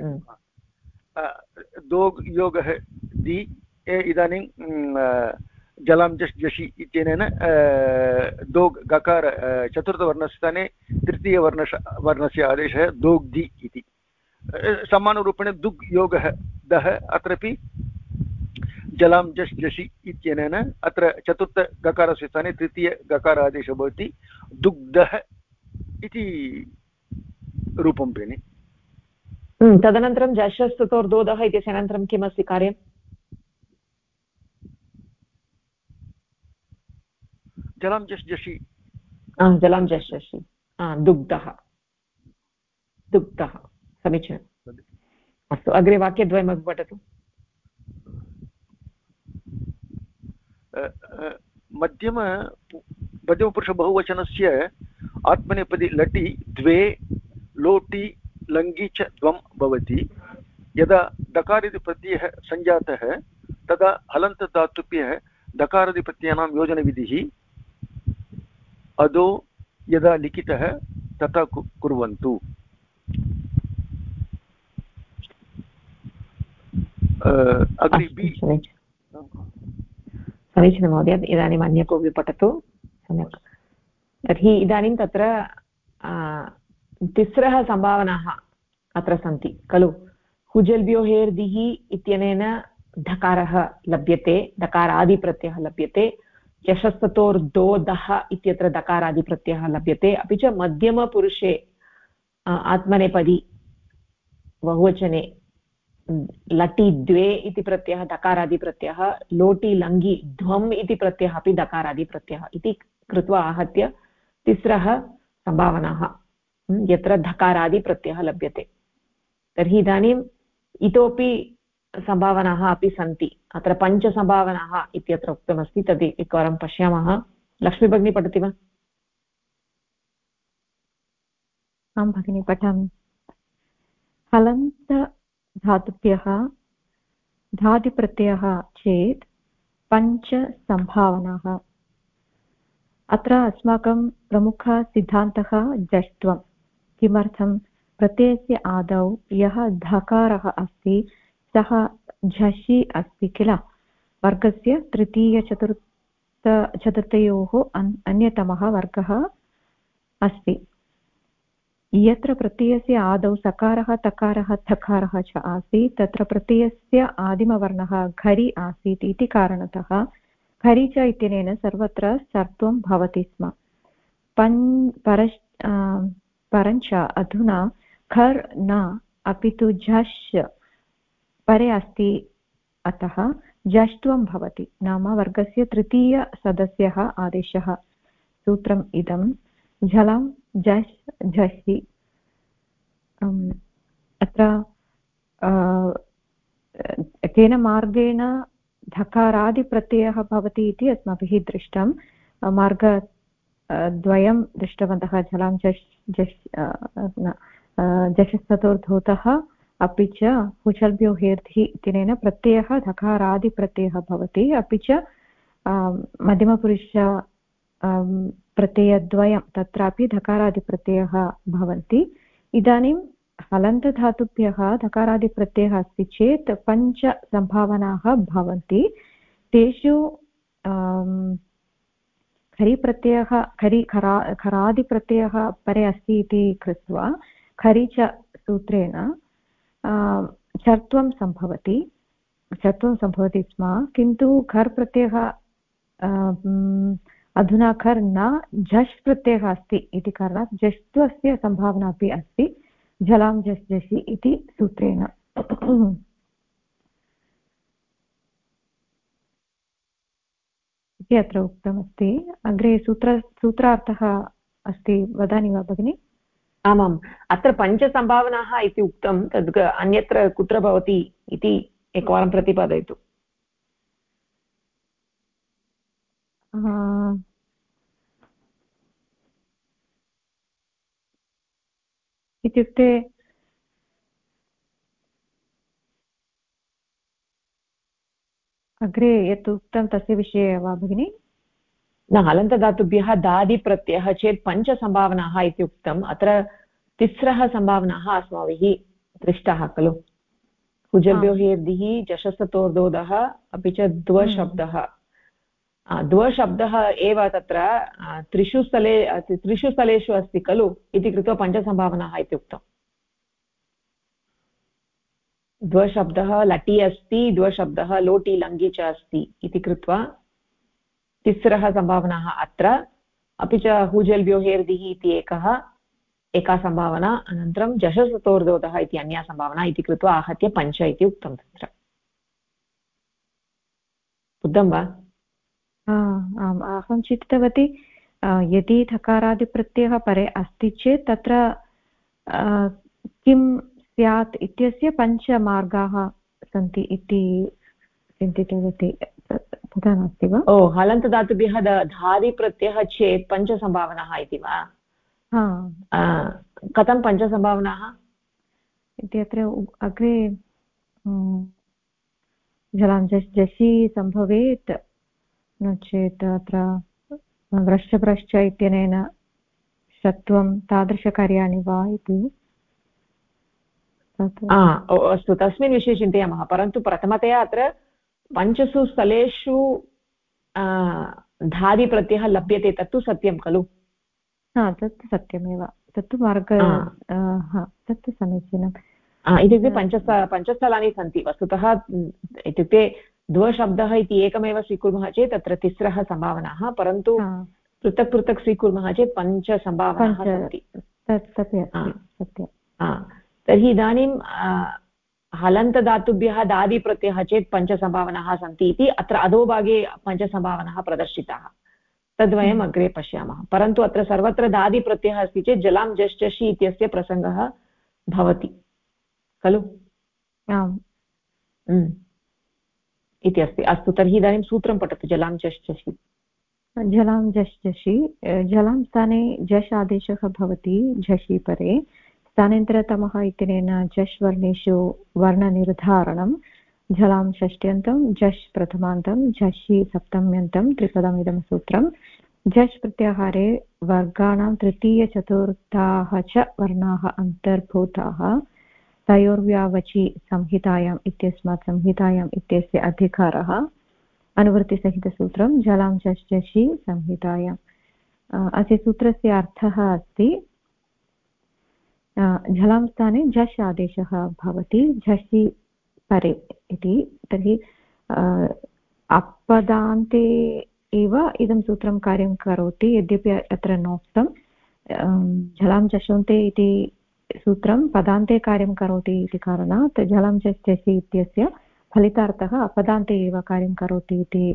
दोग् योगः दि, इदानीं जलां जश् जषि इत्यनेन दोग् गकार चतुर्थवर्णस्य स्थाने तृतीयवर्णस्य आदेशः दोग्धि इति। समानरूपेण दुग् योगः दः, अत्रापि जलां जश् जषि इत्यनेन अत्र चतुर्थगकारस्य स्थाने तृतीयगकारादेशः भवति दुग्धः इति रूपं भगिनि। तदनन्तरं जश्स्तुतोर्दोदः इत्यस्य अनन्तरं किमस्ति कार्यं? जलां जश् जषि, जलां जश् जषि, दुग्धः, दुग्धः, समीचीनम्। अस्तु, अग्रे वाक्यद्वयमपि पठतु। मध्यमपुरुषबहुवचनस्य आत्मनेपदी लटि द्वे लोटि लङ्गि च द्वं भवति। यदा दकारादिप्रत्ययः सञ्जातः तदा हलन्तधातुभ्यः दकारादिप्रत्ययानां योजनविधिः अदो यदा लिखितः तथा कुर्वन्तु। समीचीनं महोदय, इदानीम् अन्य कोऽपि पठतु। सम्यक्। तर्हि इदानीं तत्र तिस्रः सम्भावनाः अत्र सन्ति खलु। हुजल्भ्यो हेर्दिः इत्यनेन धकारः लभ्यते, दकारादिप्रत्ययः लभ्यते। यशस्ततोर्दोदः इत्यत्र दकारादिप्रत्ययः लभ्यते। अपि च मध्यमपुरुषे आत्मनेपदी बहुवचने लटि द्वे इति प्रत्ययः दकारादिप्रत्ययः, लोटि लङ्गि ध्वम् इति प्रत्ययः अपि दकारादिप्रत्ययः इति कृत्वा आहत्य तिस्रः सम्भावनाः यत्र धकारादिप्रत्ययः लभ्यते। तर्हि इदानीम् इतोपि सम्भावनाः अपि सन्ति। अत्र पञ्चसम्भावनाः इत्यत्र उक्तमस्ति, तद् एकवारं पश्यामः। लक्ष्मी भगिनी पठति वा? आं भगिनी, पठामि। हलन्तधातुभ्यः धादिप्रत्ययः चेत् पञ्चसम्भावनाः। अत्र अस्माकं प्रमुखसिद्धान्तः जष्ट्वं। किमर्थं? प्रत्ययस्य आदौ यः धकारः अस्ति सः झषि अस्ति किल, वर्गस्य तृतीयचतुर्थयोः अन्यतमः वर्गः अस्ति। यत्र प्रत्ययस्य आदौ सकारः तकारः थकारः च आसीत् तत्र प्रत्ययस्य आदिमवर्णः घरि आसीत् इति कारणतः घरि च इत्यनेन सर्वत्र सर्त्वं भवति स्म। परञ्च अधुना खर् न अपि तु झष् परे अस्ति, अतः झष्ट्वं भवति, नाम वर्गस्य तृतीयसदस्यः आदेशः। सूत्रम् इदं झलां झष् झषि। अत्र केन मार्गेण धकारादिप्रत्ययः भवति इति अस्माभिः दृष्टं मार्ग द्वयं दृष्टवन्तः झलां झषस्ततोर्धूतः अपि च हुचल्भ्यो हेर्धिः इत्यनेन प्रत्ययः धकारादिप्रत्ययः भवति अपि च मध्यमपुरुष प्रत्ययद्वयं तत्रापि धकारादिप्रत्ययः भवन्ति इदानीं हलन्तधातुभ्यः धकारादिप्रत्ययः अस्ति चेत् पञ्च सम्भावनाः भवन्ति तेषु खरिप्रत्ययः खरादिप्रत्ययः परे अस्ति इति कृत्वा खरि च सूत्रेण चर्त्वं सम्भवति स्म किन्तु खर् प्रत्ययः अधुना खर् न झष् प्रत्ययः अस्ति इति कारणात् झष्त्वस्य सम्भावना अपि अस्ति झलां झष् झषि इति सूत्रेण इति अत्र उक्तमस्ति अग्रे सूत्रार्थः अस्ति वदामि वा भगिनि आमाम् अत्र पञ्चसम्भावनाः इति उक्तं तद् अन्यत्र कुत्र भवति इति एकवारं प्रतिपादयतु इत्युक्ते अग्रे यत् उक्तं तस्य विषये वा भगिनि न हलन्तधातुभ्यः दादिप्रत्ययः चेत् पञ्चसम्भावनाः इति उक्तम् अत्र तिस्रः सम्भावनाः अस्माभिः दृष्टाः खलु हुजभ्यो हेर्दिः झषस्ततोर्धोधः अपि च द्वशब्दः एव तत्र त्रिषु स्थलेषु अस्ति खलु इति कृत्वा पञ्चसम्भावनाः इति उक्तम् द्वशब्दः लटि अस्ति द्वशब्दः लोटि लङ्गि च अस्ति इति कृत्वा तिस्रः सम्भावनाः अत्र अपि च हुजल्भ्यो हेर्दिः इति एका सम्भावना अनन्तरं झषस्ततोर्धोधः इति अन्या सम्भावना इति कृत्वा आहत्य पञ्च इति उक्तं तत्र बुद्धं वा आम् अहं चिन्तितवती यदि धकारादिप्रत्ययः परे अस्ति चेत् तत्र किं स्यात् इत्यस्य पञ्चमार्गाः सन्ति इति चिन्तितवती तथा नास्ति वा ओ हलन्तधातुभ्यः धादिप्रत्ययः चेत् पञ्चसम्भावनाः इति वा कथं पञ्चसम्भावनाः इति अत्र अग्रे झलां झषि सम्भवेत् नो चेत् अत्र व्रश्च इत्यनेन षत्वं तादृशकार्याणि वा इति अस्तु तस्मिन् विषये चिन्तयामः परन्तु प्रथमतया अत्र पञ्चसु स्थलेषु धादिप्रत्ययः लभ्यते तत्तु सत्यं खलु तत्तु सत्यमेव तत्तु मार्ग तत्तु समीचीनम् इत्युक्ते पञ्चस्थलानि सन्ति वस्तुतः इत्युक्ते द्वशब्दः इति एकमेव स्वीकुर्मः चेत् तत्र तिस्रः सम्भावनाः परन्तु पृथक् पृथक् स्वीकुर्मः चेत् पञ्चसम्भावनाः सन्ति तर्हि इदानीं हलन्तधातुभ्यः दादिप्रत्ययः चेत् पञ्चसम्भावनाः सन्ति इति अत्र अधोभागे पञ्चसम्भावनाः प्रदर्शिताः तद्वयम् अग्रे पश्यामः परन्तु अत्र सर्वत्र दादिप्रत्ययः अस्ति चेत् झलां झष् झषि इत्यस्य प्रसङ्गः भवति खलु इति अस्ति अस्तु तर्हि इदानीं सूत्रं पठतु झलां झष् झषि झलां झष् झषि झलां स्थाने झष् आदेशः भवति झषि परे स्थानेन्तरतमः इत्यनेन झष् वर्णेषु वर्णनिर्धारणं झलां षष्ट्यन्तं झष् प्रथमान्तं झषि सप्तम्यन्तं त्रिपदमिदं सूत्रं झष् प्रत्याहारे वर्गाणां तृतीयचतुर्थाः च वर्णाः अन्तर्भूताः तयोर्व्यावचि संहितायाम् इत्यस्मात् संहितायाम् इत्यस्य अधिकारः अनुवृत्तिसहितसूत्रं झलां झष् झषि संहितायाम् अस्य सूत्रस्य अर्थः अस्ति झलां स्थाने झष् आदेशः भवति झषि परे इति तर्हि अपदान्ते एव इदं सूत्रं कार्यं करोति यद्यपि अत्र नोक्तं झलां झषन्ते इति सूत्रं पदान्ते कार्यं करोति इति कारणात् झलां झष् झषि इत्यस्य फलितार्थः अपदान्ते एव कार्यं करोति इति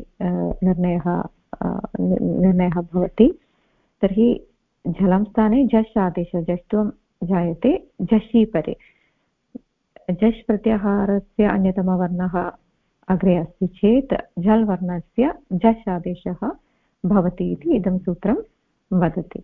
निर्णयः भवति तर्हि झलां स्थाने झष् आदेशः झष्त्वं जायते झषि परे झष् प्रत्याहारस्य अन्यतमवर्णः अग्रे अस्ति चेत् झल् वर्णस्य झष् आदेशः भवति इति इदं सूत्रं वदति।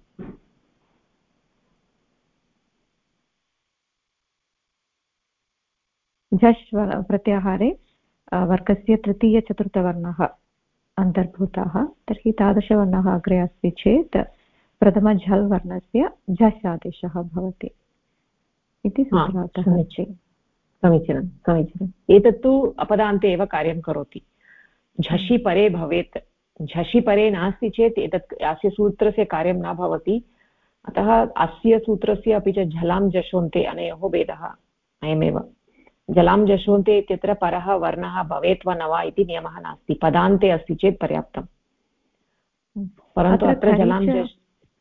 झष् प्रत्याहारे वर्गस्य तृतीयचतुर्थवर्णः अन्तर्भूताः, तर्हि तादृशवर्णः अग्रे अस्ति चेत् प्रथमझल् वर्णस्य झष् आदेशः भवति इति सूत्रार्थः। समीचीनं समीचीनम्। एतत्तु अपदान्ते एव कार्यं करोति। झषि परे भवेत्, झषि परे नास्ति चेत् एतत् अस्य सूत्रस्य कार्यं न भवति। अतः अस्य सूत्रस्य अपि च झलां जषोन्ते अनयोः भेदः अयमेव। झलां जषोन्ते इत्यत्र परः वर्णः भवेत् वा न वा इति नियमः नास्ति, पदान्ते अस्ति चेत् पर्याप्तम्। परन्तु अत्र झलां जष्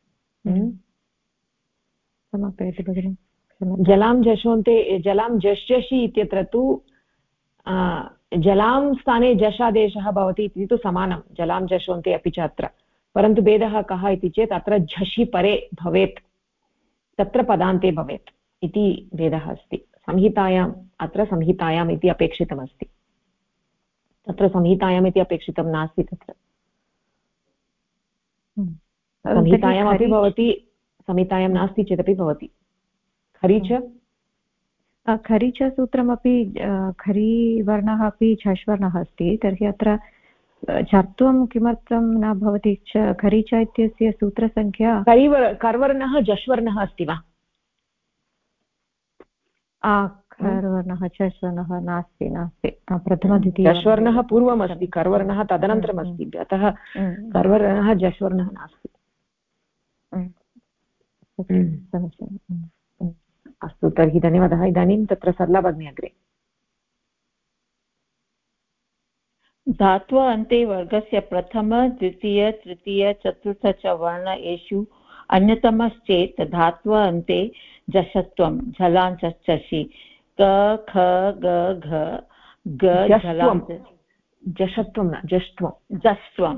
समापयतु भगिनि। जलां जषोन्ते, जलां जष्यसि इत्यत्र तु जलां स्थाने जषादेशः भवति इति तु समानं, जलां जषोन्ते अपि च अत्र। परन्तु भेदः कः इति चेत् अत्र झषि परे भवेत्, तत्र पदान्ते भवेत् इति भेदः अस्ति। संहितायाम् अत्र संहितायाम् इति अपेक्षितमस्ति, तत्र संहितायाम् इति अपेक्षितं नास्ति। तत्र संहितायामपि भवति, संहितायां नास्ति चेदपि भवति। खरि च सूत्रमपि खरि वर्णः अपि झष् वर्णः अस्ति, तर्हि अत्र झत्वं किमर्थं न भवति? खरि च इत्यस्य सूत्रसङ्ख्या कर्वर्णः झष् वर्णः अस्ति वा? खर्वर्णः झष् वर्णः नास्ति, नास्ति। प्रथमद्वितीय झष् वर्णः पूर्वम् अस्ति, कर्वर्णः तदनन्तरम् अस्ति, अतः कर्वर्णः झष् वर्णः नास्ति। अस्तु, तर्हि धन्यवादः। इदानीं तत्र सरला भगिनी अग्रे। धात्वा अन्ते वर्गस्य प्रथम द्वितीय तृतीय चतुर्थ च वर्णेषु अन्यतमश्चेत् धात्वा अन्ते झषत्वं झलाञ्चषि क ख ग घ ग झलां झषत्वं न झष्ट्वं झष्ट्वं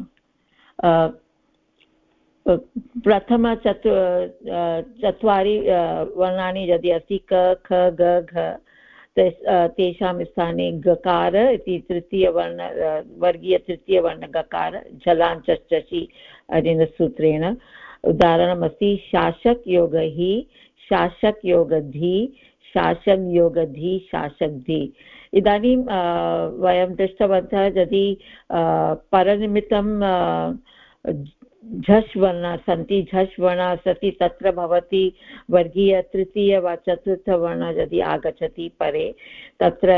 प्रथम चत्वारि वर्णानि यदि अस्ति क ख ग घ तेषां स्थाने गकार इति तृतीयवर्ण वर्गीयतृतीयवर्ण गकार झलाञ्चषि अनेन सूत्रेण उदाहरणमस्ति शासक योग हि शासक योग धी शासक योग धी शासक धी। इदानीं वयं दृष्टवन्तः यदि परनिमित्तं झष् वर्णाः सन्ति, झष् वर्णाः सन्ति, तत्र भवति वर्गीय तृतीय वा चतुर्थवर्णः यदि आगच्छति परे, तत्र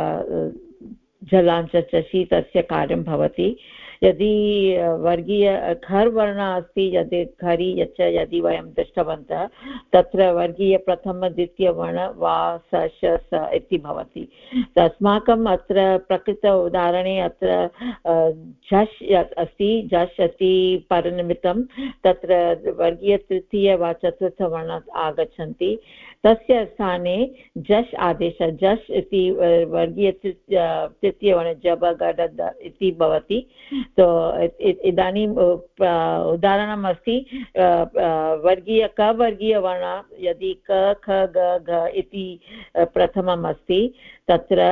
झलाञ्चषि तस्य कार्यं भवति। यदि वर्गीय खर् वर्णः अस्ति, यदि खरि यच्च यदि वयं दृष्टवन्तः, तत्र वर्गीय प्रथम द्वितीयवर्ण वा स श स इति भवति। अस्माकम् अत्र प्रकृत उदाहरणे अत्र झष् अस्ति, झष् अस्ति परनिमित्तं, तत्र वर्गीय तृतीय वा चतुर्थवर्णाः आगच्छन्ति, तस्य स्थाने झष् आदेशः झष् इति वर्गीय तृतीयवर्ण जब गड इति भवति। तो इदानीं उदाहरणम् अस्ति वर्गीय कवर्गीयवर्ण यदि क ख ग घ इति प्रथमम् अस्ति, तत्र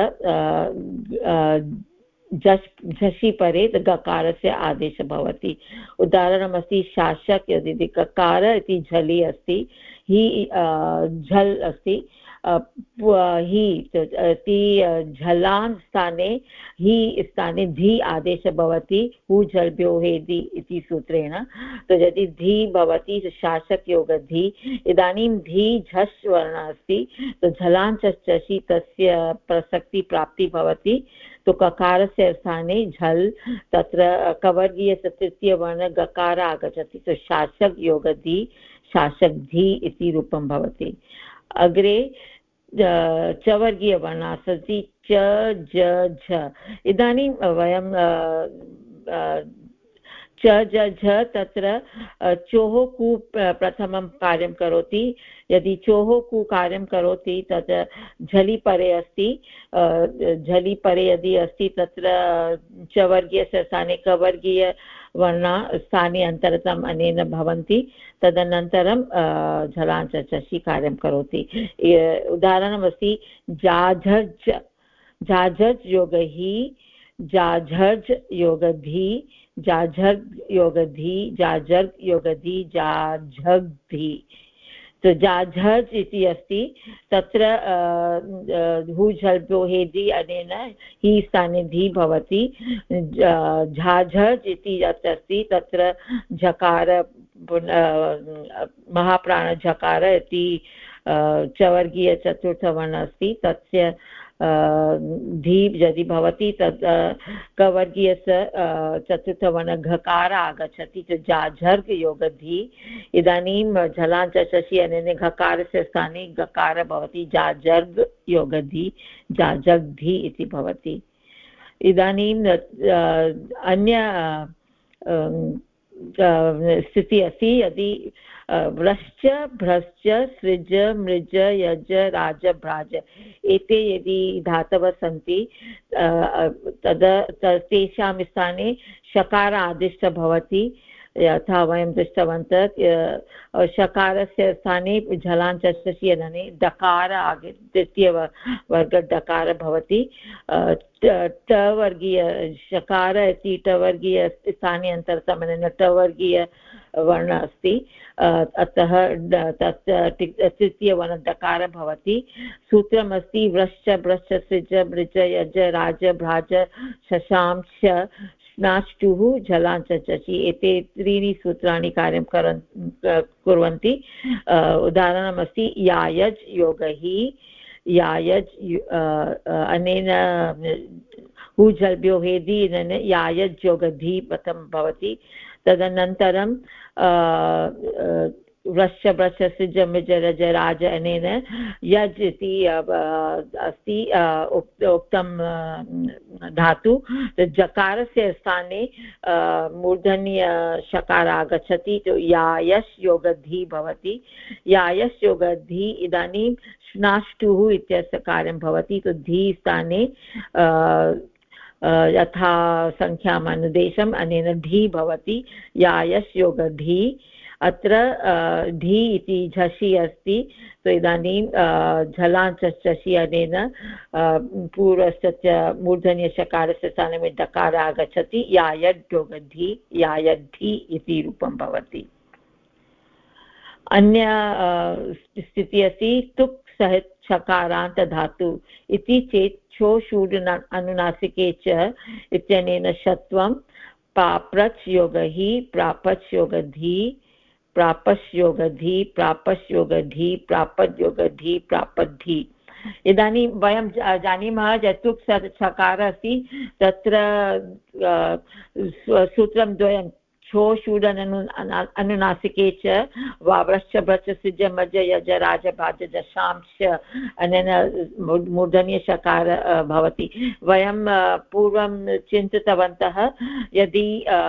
झषि परे गकारस्य आदेशः भवति। उदाहरणमस्ति शासक यदि ककार इति झलि अस्ति, हि झल् अस्ति, हि इति झलां स्थाने हि स्थाने धी आदेशः भवति, हु झल्भ्यो हे धी इति सूत्रेण। तो यदि धी भवति शासक योग धी, इदानीं धी झष् वर्णः अस्ति, तो झलाञ्चषि तस्य प्रसक्ति प्राप्ति भवति। तो ककारस्य स्थाने झल्, तत्र कवर्गीय तृतीयवर्ण गकार आगच्छति, तो शासक योग धी शासक धी इति रूपं भवति। अग्रे चवर्गीयवर्णाः सन्ति च ज झ। इदानीं वयं च झ तत्र चोः कु प्रथमं कार्यं करोति यदि चोः कु कार्यं करोति तत् झलि परे अस्ति झलि परे यदि अस्ति तत्र च वर्गीयस्य स्थाने कवर्गीय वर्णा स्थाने अन्तरतम् अनेन भवन्ति तदनन्तरं झलाञ्च चषि कार्यं करोति उदाहरणमस्ति जाझर् जाझर् योगहि जाझर् योगधि जाझर् योगधि जाझर् योगधि जाझग्धि तो जाझर् इति अस्ति तत्र हु झल्भ्यो हेदि अनेन हि स्थाने धी भवति झाझर् इति यत् अस्ति तत्र झकार महाप्राणझकार इति चवर्गीय चतुर्थवर्ण अस्ति तस्य धी यदि भवति तत् कवर्गीयस्य चतुर्थवर्ण घकार आगच्छति जाझर् योगधि इदानीं झलाञ्च शशि अनेन घकारस्य स्थाने गकार भवति जाझर् योगधि जाझग्धि इति भवति इदानीं अन्य स्थितिः अस्ति यदि व्रश्च भ्रश्च सृज मृज यज राज भ्राज एते यदि धातवः सन्ति तेषां स्थाने शकार आदिष्टः भवति यथा वयं दृष्टवन्तः शकारस्य स्थाने झलाञ्च शशि अनेन डकार द्वितीयवर्ग डकार भवति टवर्गीय शकार इति टवर्गीय स्थाने अन्तर्गतम् अनेन टवर्गीय वर्ण अस्ति अतः तत् तृतीयवर्ण डकार भवति सूत्रमस्ति व्रश्च भ्रश्च सृज मृज यज राज भ्राज शशांश स्नाष्टुः झलाञ्च चषि एते त्रीणि सूत्राणि कार्यं कुर्वन्ति उदाहरणमस्ति यायज् योगहि यायज् अनेन हु झल्भ्यो हेदि यायज् योगधि कथं भवति तदनन्तरं वृश्च भ्रश्च सृज मृज रज राज अनेन यज् इति अस्ति उक्तं धातु जकारस्य स्थाने मूर्धन्य शकार आगच्छति तो यायश् योगधि भवति यायश् योगधि इदानीं श्नाष्टुः इत्यस्य कार्यं भवति तो धी स्थाने यथा संख्याम् अनुदेशम् अनेन धी भवति यायश् योगधि अत्र धी इति झषि अस्ति तो इदानीं झलाञ्च चषि अनेन पूर्वस्य च मूर्धन्यशकारस्य स्थाने डकार आगच्छति यायड् योगधि यायद्धि इति रूपं भवति अन्य स्थितिः अस्ति तुक् सह चकारान्त धातु इति चेत् छो शूड् अनुनासिके च इत्यनेन षत्वं पाप्रच् योगहि प्रापच् योगधि प्रापश् योगधि प्रापश् योगधि प्रापद् योगधि प्रापद्धि इदानीं वयं जानीमः यत् तुक् चकार अस्ति तत्र सूत्रं द्वयं छो शूड् अनुनासिके च वाव्रश्च भ्रश्च सृज मज यज राज भाज जशांश अनेन मूर्धन्यशकार भवति वयं पूर्वं चिन्तितवन्तः यदि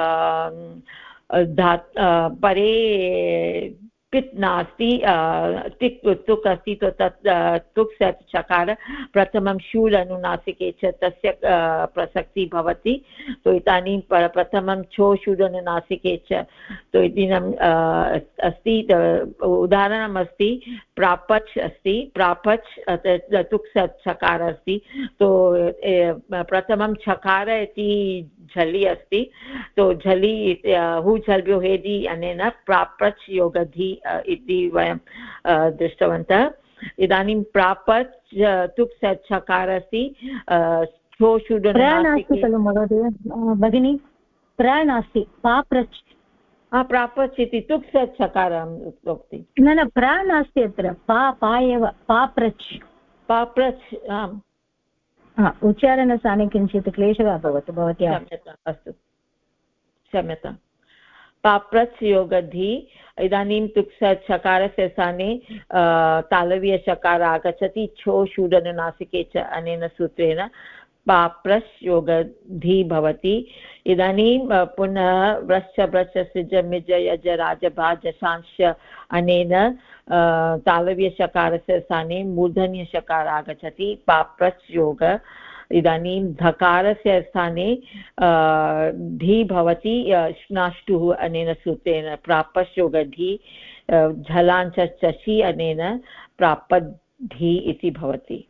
परे पित् नास्ति तिक् तुक् अस्ति तो तत् तुक् चकार प्रथमं शूल् अनुनासिके च तस्य प्रसक्तिः भवति तो इदानीं प्रथमं छो शूल् अनुनासिके च तो इदानीम् अस्ति उदाहरणम् अस्ति प्रापच् अस्ति प्रापच् तुक् चकार अस्ति तो प्रथमं छकार इति झलि अस्ति तो झलि हु झल्भ्यो हेदि अनेन प्रापच् योगधि इति वयं दृष्टवन्तः इदानीं प्रापच् तुक् चकार अस्ति छो शूड् नास्ति खलु महोदय भगिनी प्र नास्ति पाप्रच् प्रापच् इति तुक् चकारम् उक्ति न प्र नास्ति अत्र पा एव पाप्रच् पाप्रच् आम् उच्चारणस्थाने किञ्चित् क्लेशः अभवत् भवत्याः अस्तु क्षम्यताम् पाप्रच् योगधि इदानीं तुक् चकारस्य स्थाने तालव्यशकार आगच्छति छो शूडनुनासिके च अनेन सूत्रेण पाप्रस् योगधि भवति इदानीं पुनः व्रश्च व्रच सिज मिज यज राज भा जशांश अनेन तालव्यशकारस्य स्थाने मूर्धन्यशकार आगच्छति पाप्रस् योग इदानीं धकारस्य स्थाने धी भवति श्नाष्टुः अनेन सूत्रेण प्रापस् योगधि झलाञ्च चषि अनेन प्रापद्धि इति भवति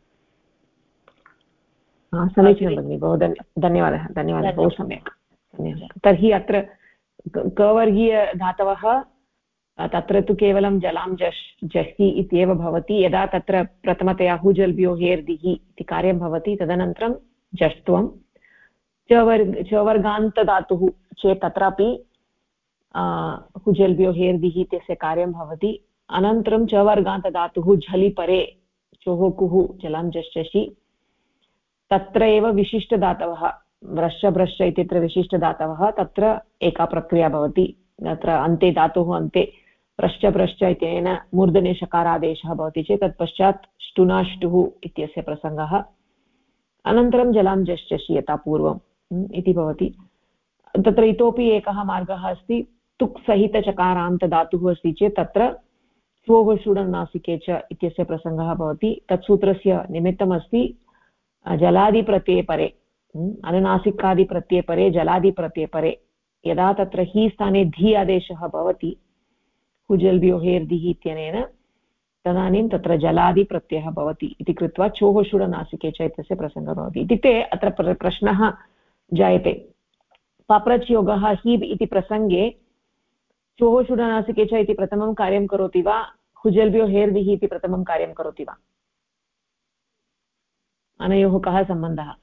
समीचीनं भगिनि बहु धन्यवादः धन्यवादः बहु सम्यक् तर्हि अत्र कवर्गीयधातवः तत्र तु केवलं जलां जषि इत्येव भवति यदा तत्र प्रथमतया हुजल्भ्यो हेर्दिः इति कार्यं भवति तदनन्तरं जष्ट्वं चवर्गान्तधातुः चेत् तत्रापि हुजल्भ्यो हेर्दिः इत्यस्य कार्यं भवति अनन्तरं चवर्गान्तधातुः झलि परे चोहोकुः जलां जषि तत्र एव विशिष्टधातवः व्रश्च भ्रश्च इत्यत्र विशिष्टधातवः तत्र एका प्रक्रिया भवति तत्र अन्ते धातुः अन्ते व्रश्च भ्रश्च इत्यनेन मूर्धने शकारादेशः भवति चेत् तत्पश्चात् ष्टुनाष्टुः इत्यस्य प्रसङ्गः अनन्तरं जलां जषि यथा पूर्वम् इति भवति तत्र इतोपि एकः मार्गः अस्ति तुक् सहितचकारान्तधातुः अस्ति चेत् तत्र श्वोः षुडन्नासिके च इत्यस्य प्रसङ्गः भवति तत्सूत्रस्य निमित्तमस्ति जलादिप्रत्यये परे अनुनासिकादिप्रत्यये परे जलादिप्रत्यये परे यदा तत्र हि स्थाने धी आदेशः भवति हुजल्भ्यो हेर्दिः इत्यनेन तदानीं तत्र जलादिप्रत्ययः भवति इति कृत्वा चोः षुडनासिके च इत्यस्य प्रसङ्गः भवति इत्युक्ते अत्र प्रश्नः जायते पाप्रच् योगः हि इति प्रसङ्गे चोः षुडनासिके च इति प्रथमं कार्यं करोति वा हुजल्भ्यो हेर्दिः इति प्रथमं कार्यं करोति वा अनयोः कः सम्बन्धः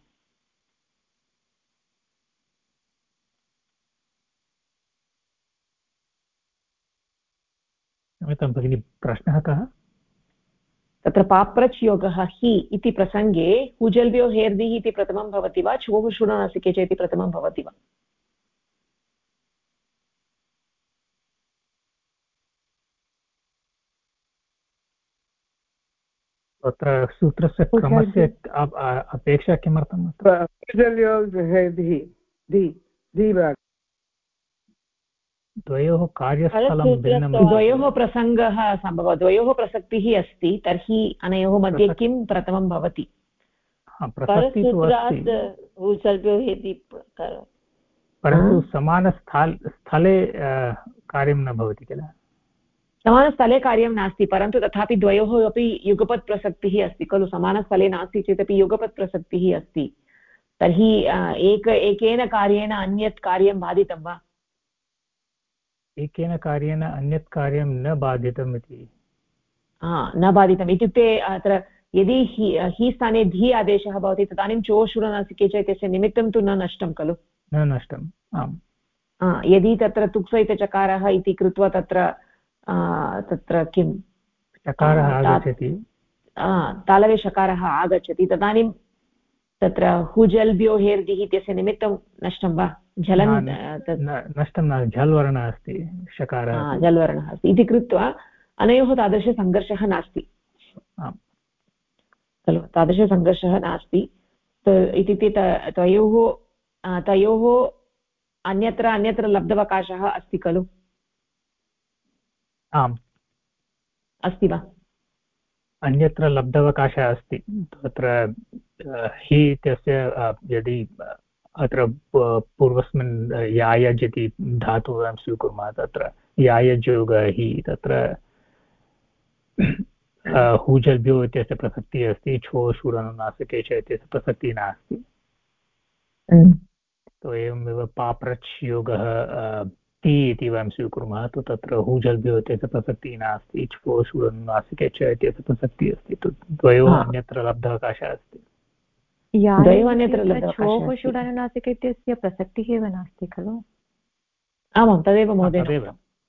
भगिनी प्रश्नः कः तत्र पाप्रच् योगः हि इति प्रसङ्गे हुजल्भ्यो हेर्दिः इति प्रथमं भवति वा चोः षुडनासिके च इति प्रथमं भवति वा तत्र सूत्रस्य क्रमस्य अपेक्षा किमर्थम् द्वयोः कार्यस्थलं भिन्नं द्वयोः प्रसङ्गः सम्भवति द्वयोः प्रसक्तिः अस्ति तर्हि अनयोः मध्ये किं प्रथमं भवति परन्तु समानस्थले कार्यं न भवति किल समानस्थले कार्यं नास्ति परन्तु तथापि द्वयोः अपि युगपत् प्रसक्तिः अस्ति खलु समानस्थले नास्ति चेदपि युगपत् प्रसक्तिः अस्ति तर्हि एकेन कार्येण अन्यत् कार्यं बाधितं वा एकेन कार्येण अन्यत् कार्यं न बाधितम् इति न बाधितम् इत्युक्ते अत्र यदि हि स्थाने धी आदेशः भवति तदानीं चोः षुडनासिके च इत्यस्य निमित्तं तु न नष्टं खलु न नष्टम् आम् यदि तत्र तुक्सहितचकारः इति कृत्वा तत्र किं चकारः आगच्छति तालवे शकारः आगच्छति तदानीं तत्र हुजल्भ्यो हेर्दिः इत्यस्य निमित्तं नष्टं वा झलं नष्टं न झल्वर्णः अस्ति शकारः झल्वर्णः अस्ति इति कृत्वा अनयोः तादृशसङ्घर्षः नास्ति खलु तादृशसङ्घर्षः नास्ति इत्युक्ते तयोः अन्यत्र लब्धवकाशः अस्ति खलु आम् अस्ति वा अन्यत्र लब्धवकाशः अस्ति तत्र हि इत्यस्य यदि अत्र पूर्वस्मिन् यायज् इति धातुः वयं स्वीकुर्मः तत्र यायज्योग हि तत्र हुजल्भ्यो इत्यस्य प्रसक्तिः अस्ति छो षुडनुनासिके च इत्यस्य प्रसक्तिः नास्ति तो एवमेव पाप्रच् योगः ति इति वयं स्वीकुर्मः तु तत्र हुजल्भ्यो इत्यस्य प्रसक्तिः नास्ति छो षुडनुनासिके च इत्यस्य प्रसक्तिः अस्ति तु द्वयोः अन्यत्र लब्धावकाशः अस्ति छोः षुडनुनासिके इत्यस्य प्रसक्तिः एव नास्ति खलु आमां तदेव महोदय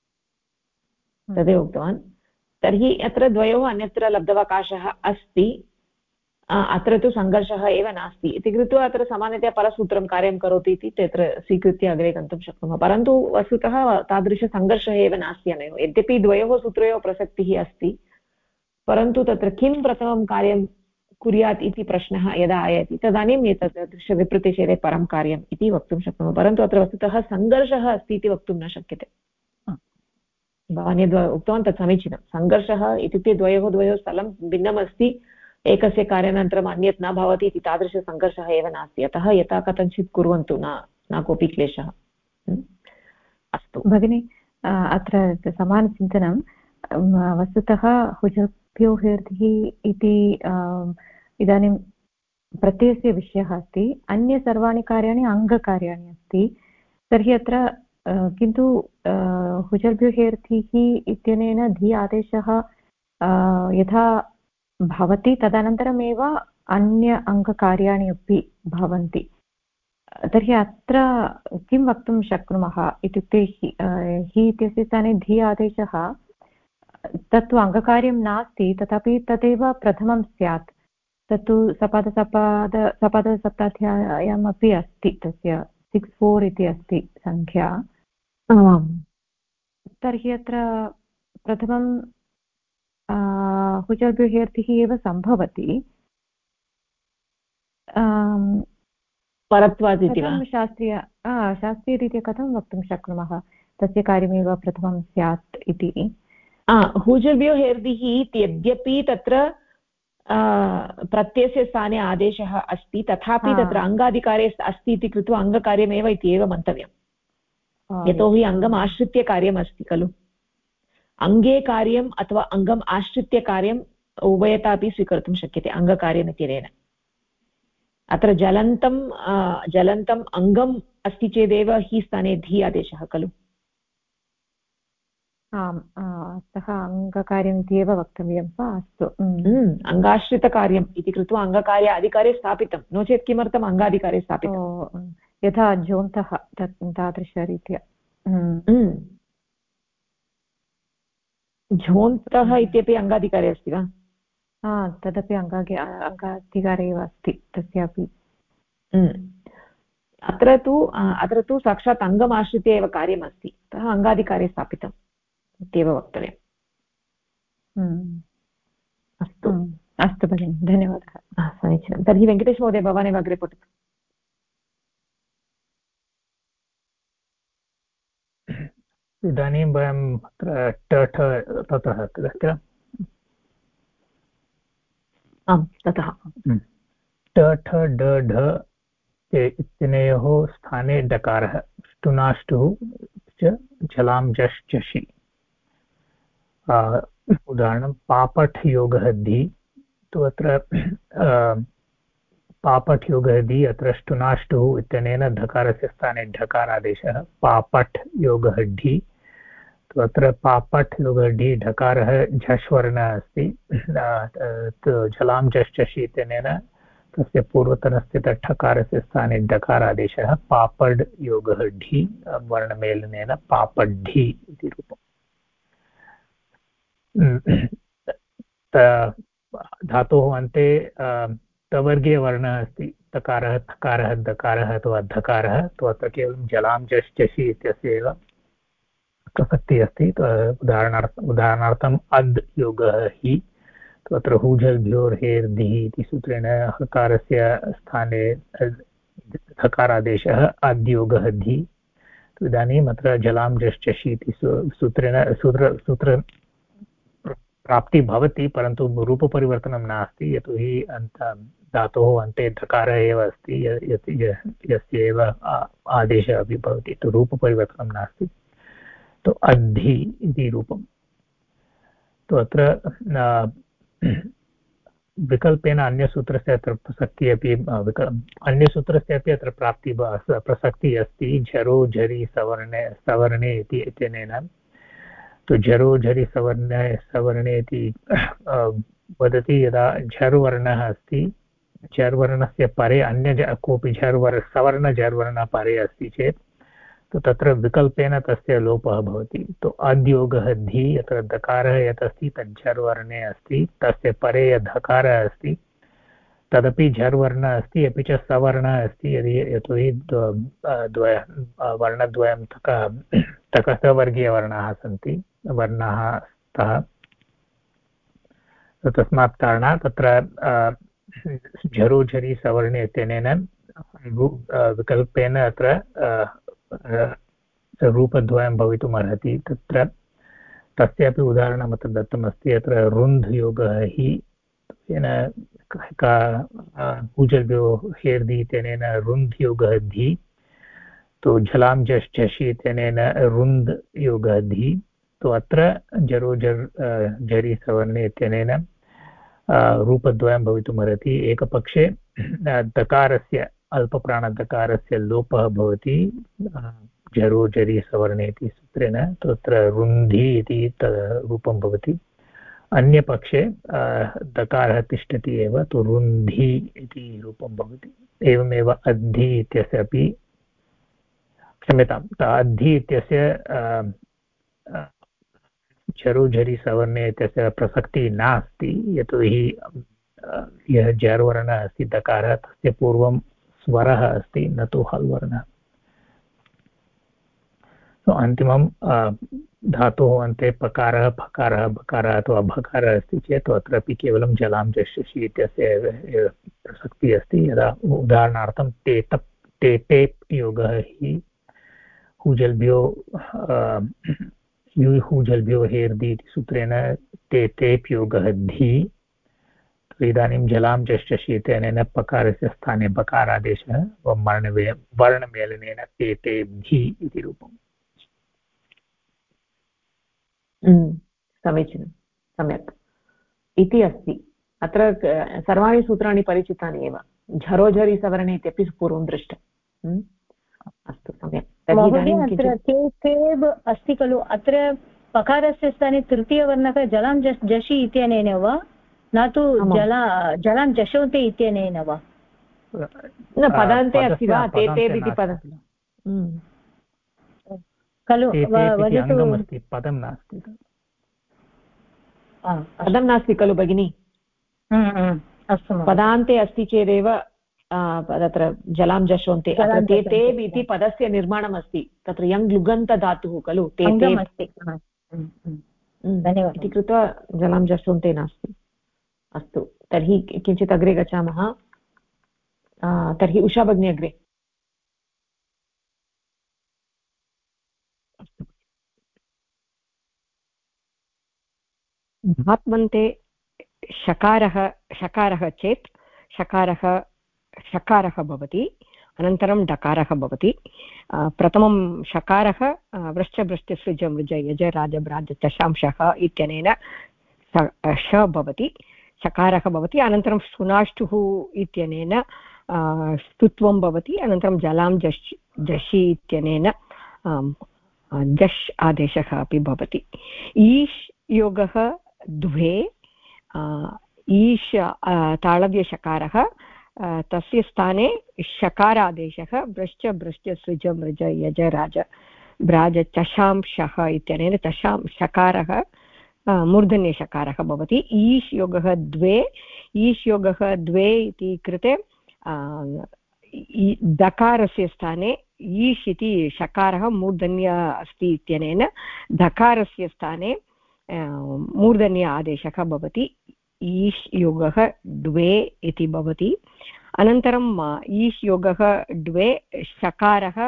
तदेव उक्तवान् तर्हि अत्र द्वयोः अन्यत्र लब्धवकाशः अस्ति अत्र तु सङ्घर्षः एव नास्ति इति कृत्वा अत्र सामान्यतया परसूत्रं कार्यं करोति इति तत्र स्वीकृत्य अग्रे गन्तुं शक्नुमः परन्तु वस्तुतः तादृशसङ्घर्षः एव नास्ति अनयोः यद्यपि द्वयोः सूत्रयोः प्रसक्तिः अस्ति परन्तु तत्र किं प्रथमं कार्यं कुर्यात् इति प्रश्नः यदा आयाति तदानीम् एतादृशविपृतिषेधे परं कार्यम् इति वक्तुं शक्नुमः परन्तु अत्र वस्तुतः सङ्घर्षः अस्ति इति वक्तुं न शक्यते भवान् यद् उक्तवान् तत् समीचीनं सङ्घर्षः इत्युक्ते द्वयोः स्थलं भिन्नम् अस्ति एकस्य कार्यानन्तरम् अन्यत् न भवति इति तादृशसङ्घर्षः एव नास्ति अतः यथा कथञ्चित् कुर्वन्तु न कोऽपि क्लेशः अस्तु भगिनि अत्र समानचिन्तनं वस्तुतः हुजभ्यो हृदिः इति इदानीं प्रत्ययस्य विषयः अस्ति अन्य सर्वाणि कार्याणि अङ्गकार्याणि अस्ति तर्हि अत्र किन्तु हुजभ्यो हेर्थिः इत्यनेन धि आदेशः यथा भवति तदनन्तरमेव अन्य अङ्गकार्याणि अपि भवन्ति तर्हि अत्र किं वक्तुं शक्नुमः इत्युक्ते हि इत्यस्य स्थाने धि आदेशः तत्तु अङ्गकार्यं नास्ति तथापि तदेव प्रथमं स्यात् तत्तु सपादसप्ताध्याय्याम् अपि अस्ति तस्य 6-4 इति अस्ति सङ्ख्या तर्हि अत्र प्रथमं हुजभ्यो हेर्तिः एव सम्भवति परत्वात् इति वा शास्त्रीयरीत्या कथं वक्तुं शक्नुमः तस्य कार्यमेव प्रथमं स्यात् इति हुजभ्यो हेर्दिः यद्यपि तत्र प्रत्ययस्य स्थाने आदेशः अस्ति तथापि तत्र अङ्गाधिकारे अस्ति इति कृत्वा अङ्गकार्यमेव इति एव मन्तव्यं यतोहि अङ्गम् आश्रित्य कार्यम् अस्ति खलु अङ्गे कार्यम् अथवा अङ्गम् आश्रित्य कार्यम् उभयतापि स्वीकर्तुं शक्यते अङ्गकार्यम् इत्यनेन अत्र ज्वलन्तम् अङ्गम् अस्ति चेदेव हि स्थाने धि आदेशः खलु आम् अतः अङ्गकार्यम् इति एव वक्तव्यं वा अस्तु अङ्गाश्रितकार्यम् इति कृत्वा अङ्गकार्य अधिकारे स्थापितं नो चेत् किमर्थम् अङ्गाधिकारे स्थापितं यथा झोन्तः तादृशरीत्या झोन्तः इत्यपि अङ्गाधिकारे अस्ति वा तदपि अङ्गाधिकारे एव अस्ति तस्यापि अत्र तु साक्षात् अङ्गम् आश्रित्य एव कार्यमस्ति अतः अङ्गाधिकारे स्थापितम् इत्येव वक्तव्यम् अस्तु अस्तु भगिनि धन्यवादः समीचीनं तर्हि वेङ्कटेशमहोदय भवानेव अग्रे पठतु इदानीं वयम् अत्र ततः किल आम् ततः ठ ड ढ इत्यनयोः स्थाने डकारः ष्टुनाष्टुः च झलां जश् झषि उदाहरणं पापठ् योगः धि तु अत्र पापठ् योगः धि अत्र ष्टुनाष्टुः इत्यनेन धकारस्य स्थाने ढकारादेशः पापठ् योगः ढि तु अत्र पापठ् योगः ढि ढकारः झष् वर्णः अस्ति झलां झष् झषि इत्यनेन तस्य पूर्वतनस्थितठकारस्य स्थाने डकारादेशः पापड् योगः ढि वर्णमेलनेन पापड्ढि इति रूपम् धातोः अन्ते तवर्गीयवर्णः अस्ति तकारः थकारः दकारः अथवा धकारः तु अत्र केवलं जलां झष् झषि इत्यस्य एव प्रसक्तिः अस्ति उदाहरणार्थम् अद् योगः हि तत्र हुजभ्योर्हेर्धिः इति सूत्रेण हकारस्य स्थाने हकारादेशः अद्योगः धि इदानीम् अत्र जलां झष् झषि इति सूत्र प्राप्तिः भवति परन्तु रूपपरिवर्तनं नास्ति यतोहि धातोः अन्ते धकारः एव अस्ति यस्य एव आदेशः अपि भवति तु रूपपरिवर्तनं नास्ति तु अद्धि इति रूपं तु अत्र विकल्पेन अन्यसूत्रस्य अत्र प्रसक्तिः अपि अन्यसूत्रस्य अपि अत्र प्रसक्तिः अस्ति झरो झरि सवर्णे इति इत्यनेन तु झरो झरि सवर्णे इति वदति यदा झर् वर्णः अस्ति झर् वर्णस्य परे अन्य कोऽपि सवर्ण झर् वर्णः परे अस्ति चेत् तो तत्र विकल्पेन तस्य लोपः भवति तो अद्योगः धि यत्र दकारः यत् अस्ति तत् झर्वर्णे अस्ति तस्य परे यद् धकारः अस्ति तदपि झर्वर्णः अस्ति अपि च सवर्णः अस्ति यतोहि वर्णद्वयं तकसवर्गीयवर्णाः सन्ति वर्णाः स्तः तस्मात् कारणात् तत्र झरोझरि सवर्णे इत्यनेन विकल्पेन अत्र रूपद्वयं भवितुम् अर्हति तत्र तस्यापि उदाहरणम् अत्र दत्तमस्ति अत्र रुन्ध् योगः हि तेन ऊजल्भ्यो हेर्दि इत्यनेन रुन्ध् योगः धि तो झलां झषि इत्यनेन रुन्ध् योगः धि तो अत्र जरोजर् झरि सवर्णे इत्यनेन रूपद्वयं भवितुमर्हति एकपक्षे दकारस्य अल्पप्राणदकारस्य लोपः भवति झरोझरि सवर्णे इति सूत्रेण तत्र रुन्धि इति रूपं भवति अन्यपक्षे दकारः तिष्ठति एव तु रुन्धि इति रूपं भवति एवमेव अद्धि इत्यस्य अपि क्षम्यताम् अद्धि इत्यस्य झरोझरि सवर्णे इत्यस्य प्रसक्तिः नास्ति यतोहि यः जर्वर्णः अस्ति दकारः तस्य पूर्वं स्वरः अस्ति न तु हल् वर्णः अन्तिमं धातोः अन्ते पकारः फकारः बकारः अथवा भकारः अस्ति चेत् अत्रापि केवलं जलां झषि इत्यस्य प्रसक्तिः अस्ति यदा उदाहरणार्थं टेटेप् योगः हि हूजल्भ्यो हूजल्भ्यो हेर्दि इति सूत्रेण टेटेप् योगः धि इदानीं जलां झषि इत्यनेन पकारस्य स्थाने बकारादेशः वर्णमेलनेन टेटेब्धि इति रूपम् समीचीनं सम्यक् इति अस्ति अत्र सर्वाणि सूत्राणि परिचितानि एव झरोझरि सवर्णे इत्यपि पूर्वं दृष्टम् अस्तु सम्यक् अत्र तेब अस्ति खलु अत्र पकारस्य स्थाने तृतीयवर्णः जलां झषि इत्यनेन वा न तु जलां झषोति इत्यनेन वा न पदान्ते अस्ति वा ते तेब् इति पदं खलु पदं नास्ति पदं नास्ति खलु भगिनि अस्तु पदान्ते अस्ति चेदेव तत्र जलां झषोन्ते ते तेब् इति पदस्य निर्माणम् अस्ति तत्र यङ् लुगन्तधातुः खलु ते इति कृत्वा जलां झषोन्ते नास्ति अस्तु तर्हि किञ्चित् अग्रे गच्छामः तर्हि उषा भगिनी अग्रे धात्वन्ते शकारः चेत् शकारः भवति अनन्तरं डकारः भवति प्रथमं शकारः वृश्च भृश्च सृज मृज यज राज ब्राज चषांशः इत्यनेन श भवति शकारः भवति अनन्तरं सुनाष्टुः इत्यनेन स्तुत्वं भवति अनन्तरं जलां झषि इत्यनेन झष् आदेशः अपि भवति ईश् योगः द्वे ईश् ताळव्यशकारः तस्य स्थाने शकारादेशः भ्रश्च भ्रश्च सृज मृज यज राज ब्राज चषांशः इत्यनेन शकारः मूर्धन्यशकारः भवति ईश् योगः द्वे ईश् योगः द्वे इति कृते दकारस्य स्थाने ईश् इति शकारः मूर्धन्य अस्ति इत्यनेन धकारस्य स्थाने मूर्धन्य आदेशः भवति ईश् योगः द्वे इति भवति अनन्तरं ईश् योगः द्वे शकारः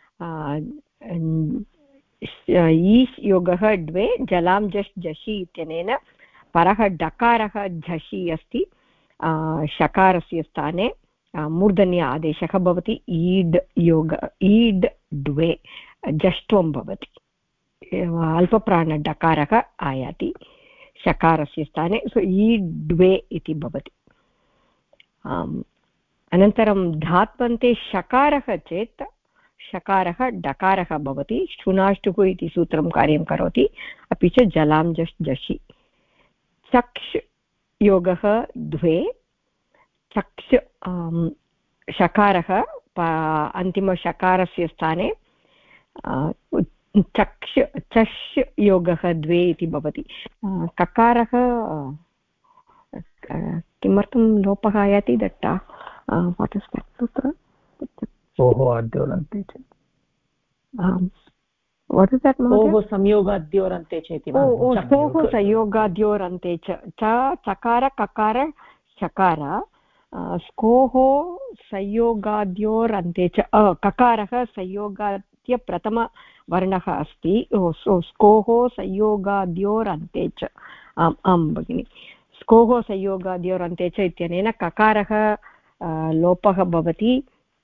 ईश् योगः द्वे जलां झषि इत्यनेन परः डकारः झषि अस्ति शकारस्य स्थाने मूर्धन्य आदेशः भवति ईड् द्वे जष्ट्वं भवति अल्पप्राणडकारः आयाति शकारस्य स्थाने सो ईड्वे इति भवति अनन्तरं धात्वन्ते शकारः चेत् शकारः डकारः भवति शुनाष्टुः इति सूत्रं कार्यं करोति अपि च जलां झषि चक्ष् योगः द्वे चक्ष् शकारः अन्तिमशकारस्य स्थाने चष् योगः द्वे इति भवति ककारः किमर्थं लोपः आयाति दट्टा वाट् इस् दट् सूत्र वाट् इस् दट् संयोगाद्योरन्ते चेति संयोगाद्योरन्ते च चकार ककार शकार स्कोः संयोगाद्योरन्ते च ककारः संयोगाद्य प्रथमवर्णः अस्ति स्कोः संयोगाद्योरन्ते च आम् आं भगिनि स्कोः संयोगाद्योरन्ते च इत्यनेन ककारः लोपः भवति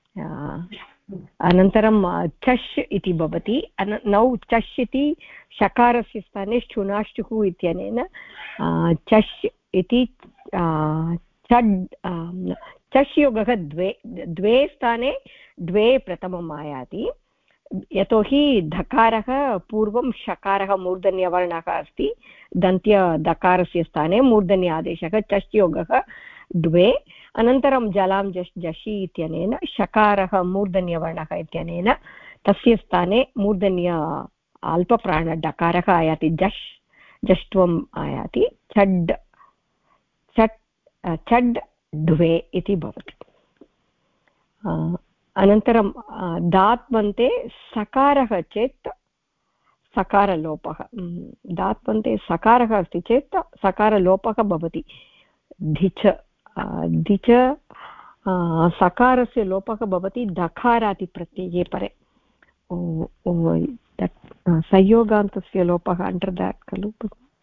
अनन्तरं चष् इति भवति नौ चष् इति शकारस्य स्थाने शुनाष्टुः इत्यनेन चष् इति चष् योगः द्वे स्थाने द्वे प्रथमम् आयाति यतोहि धकारः पूर्वं शकारः मूर्धन्यवर्णः अस्ति दन्त्य दकारस्य स्थाने मूर्धन्य आदेशः चष् योगः द्वे अनन्तरं जलां जषि इत्यनेन शकारः मूर्धन्यवर्णः इत्यनेन तस्य स्थाने मूर्धन्य अल्पप्राण डकारः आयाति जष्ट्वम् आयाति छड् छड् द्वे इति भवति अनन्तरं दात्वन्ते सकारः चेत् सकारलोपः दात्वन्ते सकारः अस्ति चेत् सकारलोपः भवति धिच सकारस्य लोपः भवति दकारादिप्रत्यये परे संयोगान्तस्य लोपः अण्डर् देट् खलु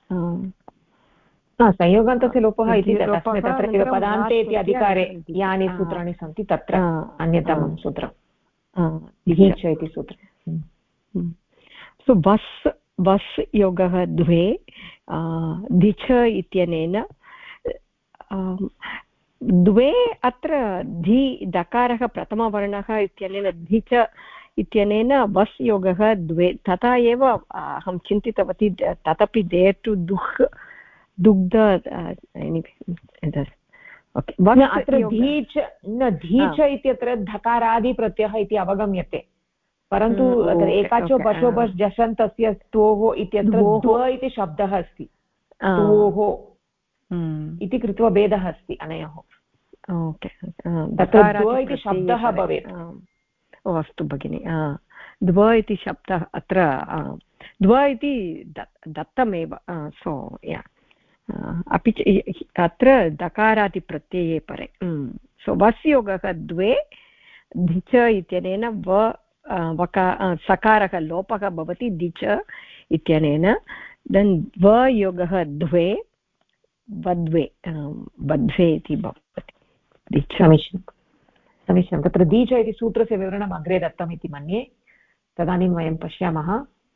संयोगान्तस्य लोपः इति तत्र पदान्ते इति अधिकारे यानि सूत्राणि सन्ति तत्र अन्यतमं सूत्रं धीच इति सूत्रं सो बस् योगः द्वे धिच इत्यनेन द्वे अत्र धी दकारः प्रथमवर्णः इत्यनेन धिच इत्यनेन वस् योगः द्वे तथा एव अहं चिन्तितवती तदपि देर् टु दुग्ध अत्र धीच इत्यत्र धकारादिप्रत्ययः इति अवगम्यते परन्तु अत्र एकाचो पशो बस् जषन्तस्य स्तोः इत्यत्र द्व इति शब्दः अस्ति स्तोः इति कृत्वा भेदः अस्ति अनयोः तत्र द्व इति शब्दः भवेत् अस्तु भगिनि द्व इति शब्दः अत्र द्व इति दत्तमेव सो या अपि च अत्र दकारादिप्रत्यये परे सो वस् योगः द्वे धिच इत्यनेन सकारः लोपः भवति धिच इत्यनेन देन् योगः द्वे बद्वे इति भवति समीचीनं तत्र दीच इति सूत्रस्य विवरणम् अग्रे दत्तम् इति मन्ये तदानीं वयं पश्यामः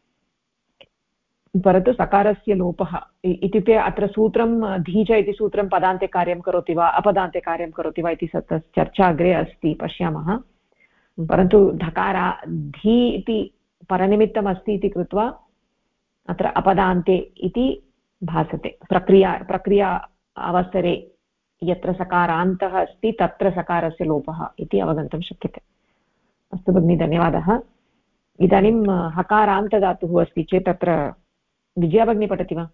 परन्तु सकारस्य लोपः इत्युक्ते अत्र सूत्रं धीच इति सूत्रं पदान्ते कार्यं करोति वा अपदान्ते कार्यं करोति वा इति चर्चा अग्रे अस्ति पश्यामः परन्तु धकारा धी इति परनिमित्तम् अस्ति इति कृत्वा अत्र अपदान्ते इति भासते प्रक्रिया अवसरे यत्र सकारान्तः अस्ति तत्र सकारस्य लोपः इति अवगन्तुं शक्यते अस्तु भगिनि धन्यवादः इदानीं हकारान्तधातुः अस्ति चेत् तत्र विजया भगिनी पठति वा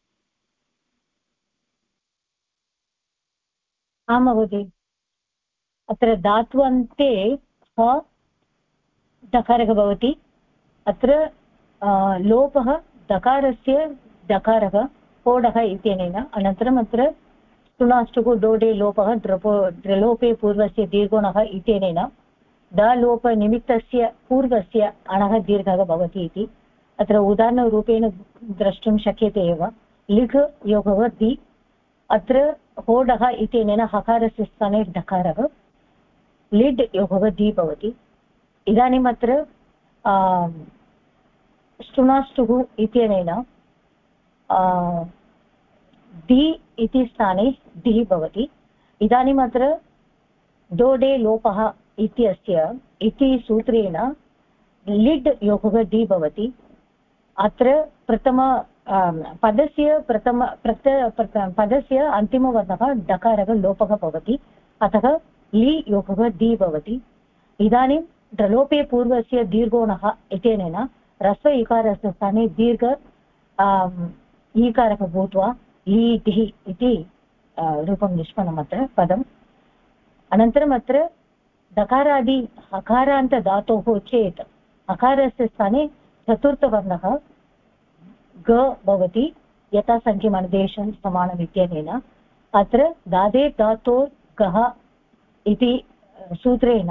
आं महोदय अत्र धात्वन्ते ह दकारः भवति अत्र लोपः दकारस्य दकारः होडः इत्यनेन अनन्तरम् अत्र स्तुनाष्टुः डोडे लोपः द्रलोपे पूर्वस्य दीर्घोणः इत्यनेन दलोपनिमित्तस्य पूर्वस्य अणः दीर्घः भवति इति अत्र उदाहरणरूपेण द्रष्टुं शक्यते एव लिघ् योगः दि अत्र होडः इत्यनेन हकारस्य स्थाने डकारः लिड् योगः दि भवति इदानीम् अत्र स्तुनाष्टुः इत्यनेन दि इति स्थाने दिः भवति इदानीम् अत्र डोडे लोपः इत्यस्य इति सूत्रेण लिड् योगः दि भवति अत्र पदस्य अन्तिमवर्णः डकारः लोपः भवति अतः लि योगः दि भवति इदानीं ड्रलोपे पूर्वस्य दीर्घोणः इत्यनेन ह्रस्व इकारस्य स्थाने दीर्घ ईकारः भूत्वा लीधिः इति रूपं निष्पन्नम् अत्र पदम् अनन्तरम् अत्र दकारादि हकारान्तधातोः चेत् हकारस्य स्थाने चतुर्थवर्णः ग भवति यथा सङ्ख्यमनुदेशं समानम् इत्यनेन अत्र दादे धातोर् गः इति सूत्रेण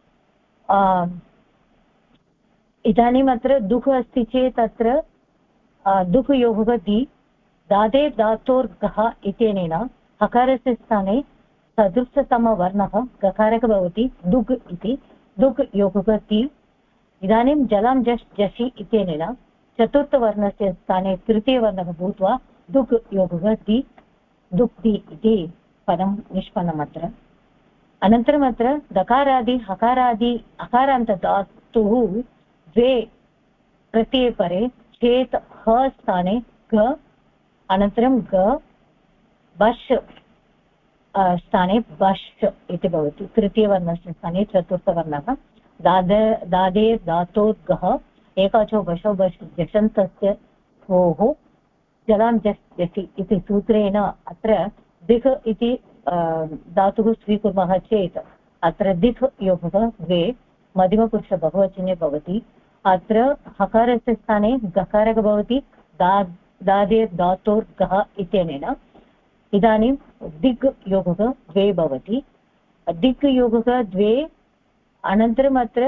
इदानीम् अत्र दुः अस्ति चेत् अत्र दुः योगः दि दादे धातोर्गः इत्यनेन हकारस्य स्थाने चतुर्थतमवर्णः गकारः भवति दुग् इति दुग् योगः दि इदानीं जलां जश् जषि इत्यनेन चतुर्थवर्णस्य स्थाने तृतीयवर्णः भूत्वा दुग् योगः दि दुग्धि इति पदं निष्पन्नम् अत्र अनन्तरम् अत्र दकारादि हकारादि हकारान्तधातुः द्वे प्रत्ययपरे चेत् ह स्थाने ग अनन्तरं ग बश् स्थाने बश् इति भवति तृतीयवर्णस्य स्थाने चतुर्थवर्णः दादे धातोर्गः एकाचो बशो बश् जषन्तस्य भोः जलां जस् जसि इति सूत्रेण अत्र दिक् इति धातुः स्वीकुर्मः चेत् अत्र दिक् योगः द्वे मध्यमपुरुषबहुवचने भवति अत्र हकारस्य स्थाने गकारः भवति दादे धातोर्गः इत्यनेन इदानीं दिक् योगः द्वे भवति दिक् योगः द्वे अनन्तरम् अत्र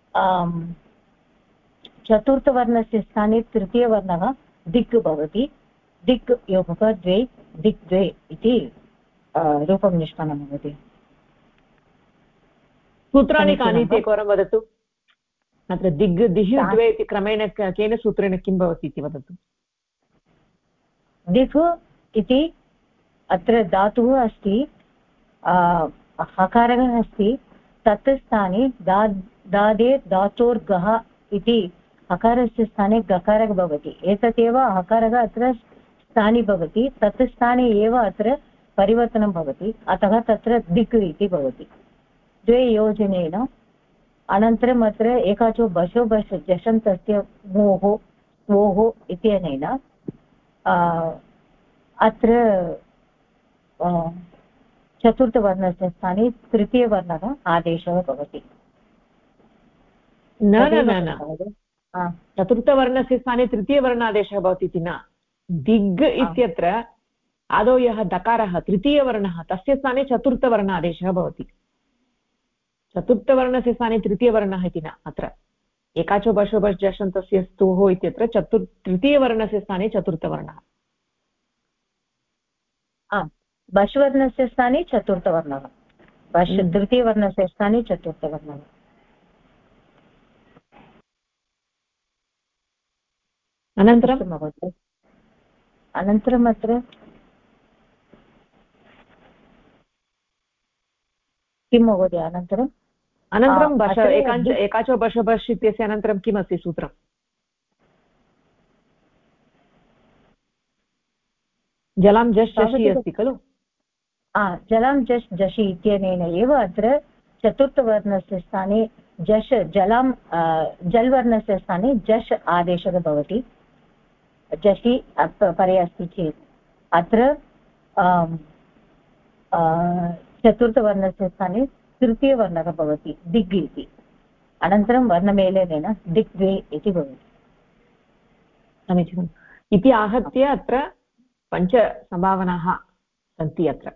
चतुर्थवर्णस्य स्थाने तृतीयवर्णः दिक् भवति दिक् योगः द्वे दिक् द्वे इति रूपं निष्पन्नं भवति सूत्राणि कानि इति एकवारं वदतु अत्र दिग् दिः द्वे इति क्रमेण केन सूत्रेण किं भवति इति वदतु दिक् इति अत्र धातुः अस्ति हकारः अस्ति तत् स्थाने दादे धातोर्गः इति हकारस्य स्थाने गकारः भवति एतदेव हकारः अत्र स्थाने भवति तत् स्थाने एव अत्र परिवर्तनं भवति अतः तत्र दिक् इति भवति द्वे योजनेन अनन्तरम् अत्र एकाचो बशो बश् जषन्तस्य मोः वोः इत्यनेन अत्र चतुर्थवर्णस्य स्थाने तृतीयवर्णः आदेशः भवति न न न न चतुर्थवर्णस्य स्थाने तृतीयवर्णादेशः भवति इति न दिग् इत्यत्र आदौ यः दकारः तृतीयवर्णः तस्य स्थाने चतुर्थवर्णादेशः भवति चतुर्थवर्णस्य स्थाने तृतीयवर्णः इति न अत्र एकाचो बशो बश् जषन्तस्य स्तोः इत्यत्र तृतीयवर्णस्य स्थाने चतुर्थवर्णः बश् वर्णस्य स्थाने चतुर्थवर्णः बश् तृतीयवर्णस्य स्थाने चतुर्थवर्णः अनन्तरम् अत्र किं महोदय अनन्तरं एकाचो बश बश् इत्यस्य अनन्तरं किम् अस्ति सूत्रम् जलां जश् जषि अस्ति खलु जलां जश् जषि इत्यनेन एव अत्र चतुर्थवर्णस्य स्थाने जश् जलां जल्वर्णस्य स्थाने जश् आदेशः भवति जषि परे अस्ति चेत् अत्र चतुर्थवर्णस्य स्थाने तृतीयवर्णः भवति दिग् इति अनन्तरं वर्णमेलनेन दिक् द्वे इति भवति समीचीनम् इति आहत्य अत्र पञ्च सम्भावनाः सन्ति अत्र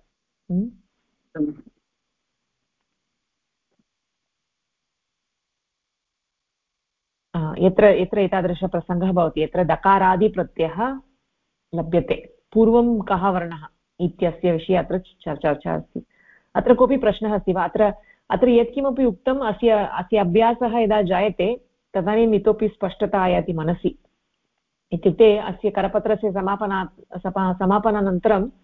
यत्र यत्र एतादृशप्रसङ्गः भवति यत्र दकारादिप्रत्ययः लभ्यते पूर्वं कः वर्णः इत्यस्य विषये अत्र चर्चा अस्ति अत्र कोऽपि प्रश्नः अस्ति वा अत्र यत्किमपि उक्तम् अस्य अभ्यासः यदा जायते तदानीम् इतोपि स्पष्टता आयाति मनसि इत्युक्ते अस्य करपत्रस्य समापनानन्तरं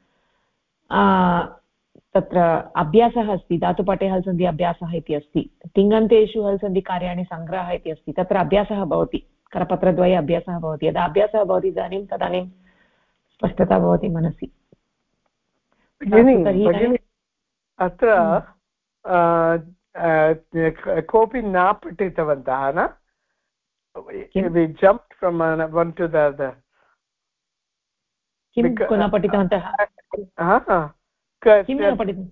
तत्र अभ्यासः अस्ति धातुपाठे हल्सन्धि अभ्यासः इति अस्ति तिङन्तेषु हल्सन्धिकार्याणि सङ्ग्रहः इति अस्ति तत्र अभ्यासः भवति करपत्रद्वये अभ्यासः भवति यदा अभ्यासः भवति तदानीं स्पष्टता भवति मनसि अत्र कोऽपि न पठितवन्तः न we jumped from one to the other किं न पठितवन्तः किं न पठितम्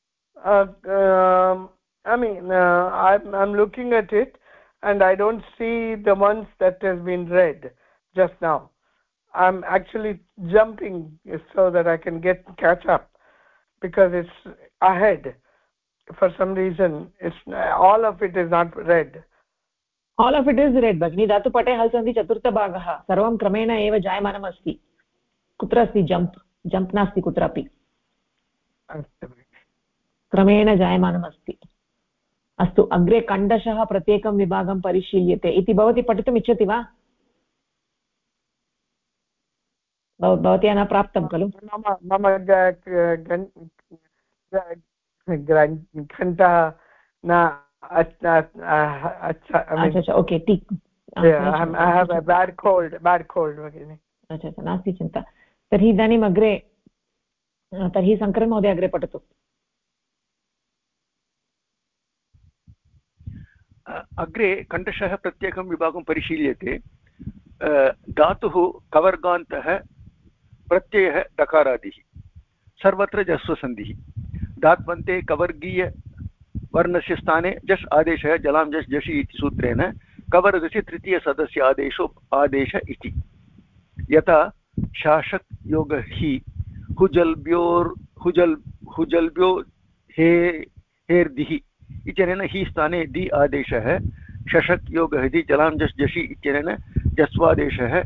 I mean I'm looking at it and I don't see the ones that has been read just now. I'm actually jumping so that I can catch up. because it's ahead. For some reason, it's all of it is not red. All of it is red. Bhagini Dhatupate Halsanti Chaturtha Sarvam Kramena Eva Jayamanam Asti. Kutra asti jump? Jump nasti kutrapi. Kramena Jayamanam Asti. अस्तु अग्रे खण्डशः प्रत्येकं विभागं परिशील्यते इति भवती पठितुम् इच्छति वा? भवत्या न प्राप्तं खलु? मम घण्टा न अच्छा ओके टिक् I have a bad cold भगिनि. अच्छा नास्ति चिन्ता. तर्हि इदानीम् अग्रे तर्हि शङ्करन् महोदय अग्रे पठतु. अग्रे खण्डशः प्रत्येकं विभागं परिशील्यते. धातुः कवर्गान्तः प्रत्ययः दकारादिः सर्वत्र जस्वसन्धिः. धात्वन्ते कवर्गीयवर्णस्य स्थाने जस् आदेशः जलां जस् जषि इति सूत्रेण कवर्गस्य तृतीयसदस्य आदेश इति. यथा शाशक् योग हि हुजल्भ्यो हेर्दिः इत्यनेन हि स्थाने दि आदेशः. शशक् योगः दि जलां जस् जषि इत्यनेन जस्वादेशः.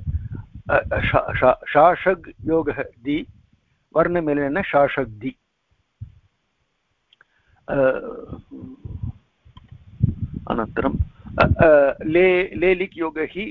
शाशग् योगः दि वर्णमेलनेन शाशग्दि. अनन्तरं लेलिक् योगः हि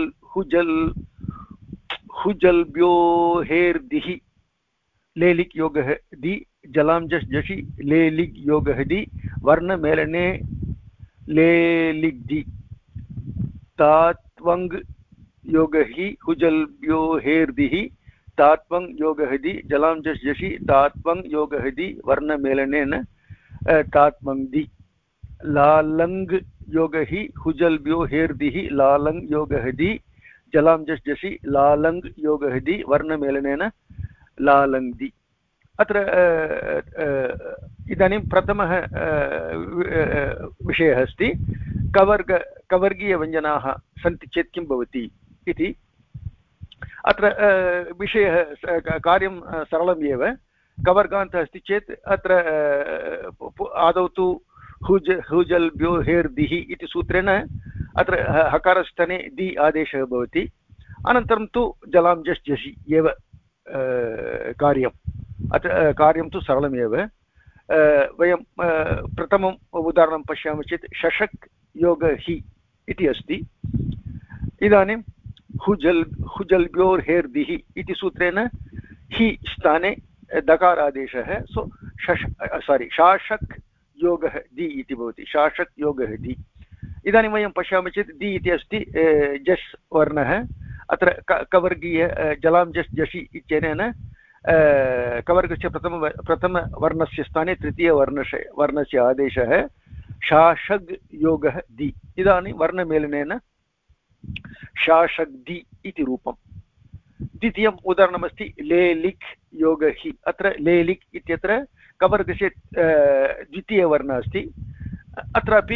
हुजल्भ्यो हेर्दिः लेलिक् योगः दि जलां जस् जषि लेलिक् योगः दि वर्णमेलने लेलिग्दि. तात्वङ् योगः हि हुजल्भ्यो हेर्दिः तात्वङ् योगः दि जलां जस् जषि तात्वङ् योगः दि वर्णमेलनेन तात्वङ्दि. लालङ् योगः हि हुजल्भ्यो हेर्दिः लालङ् योगः दि जलां जस् जषि लालङ् योगः दि वर्णमेलनेन लालङ्दि. अत्र इदानीं प्रथमः विषयः अस्ति कवर्गीयव्यञ्जनाः सन्ति चेत् किं भवति इति. अत्र विषयः कार्यं सरलम् एव. कवर्गान्तः अस्ति चेत् अत्र आदौ तु हुजल्भ्यो हेर्दिः इति सूत्रेण अत्र हकारस्थाने दि आदेशः भवति. अनन्तरं तु जलां जस् जषि एव कार्यम्. अत्र कार्यं तु सरलमेव. वयं प्रथमम् उदाहरणं पश्यामः चेत् शशक् योग हि इति अस्ति. इदानीं हुजल्भ्यो हेर्दिः इति सूत्रेण हि स्थाने दकारादेशः. सो शाशक् योगः दि इति भवति. शाशक् योगः दि. इदानीं वयं पश्यामः चेत् दि इति अस्ति जस् वर्णः. अत्र कवर्गीय जलां जस् जषि इत्यनेन कवर्गस्य प्रथमवर्णस्य स्थाने तृतीयवर्णस्य आदेशः शाशग् योगः दि. इदानीं वर्णमेलनेन शाशग्दि इति रूपम्. द्वितीयम् उदाहरणमस्ति लेलिक् योग हि. अत्र लेलिक् इत्यत्र कवर्गस्य द्वितीयवर्णः अस्ति. अत्रापि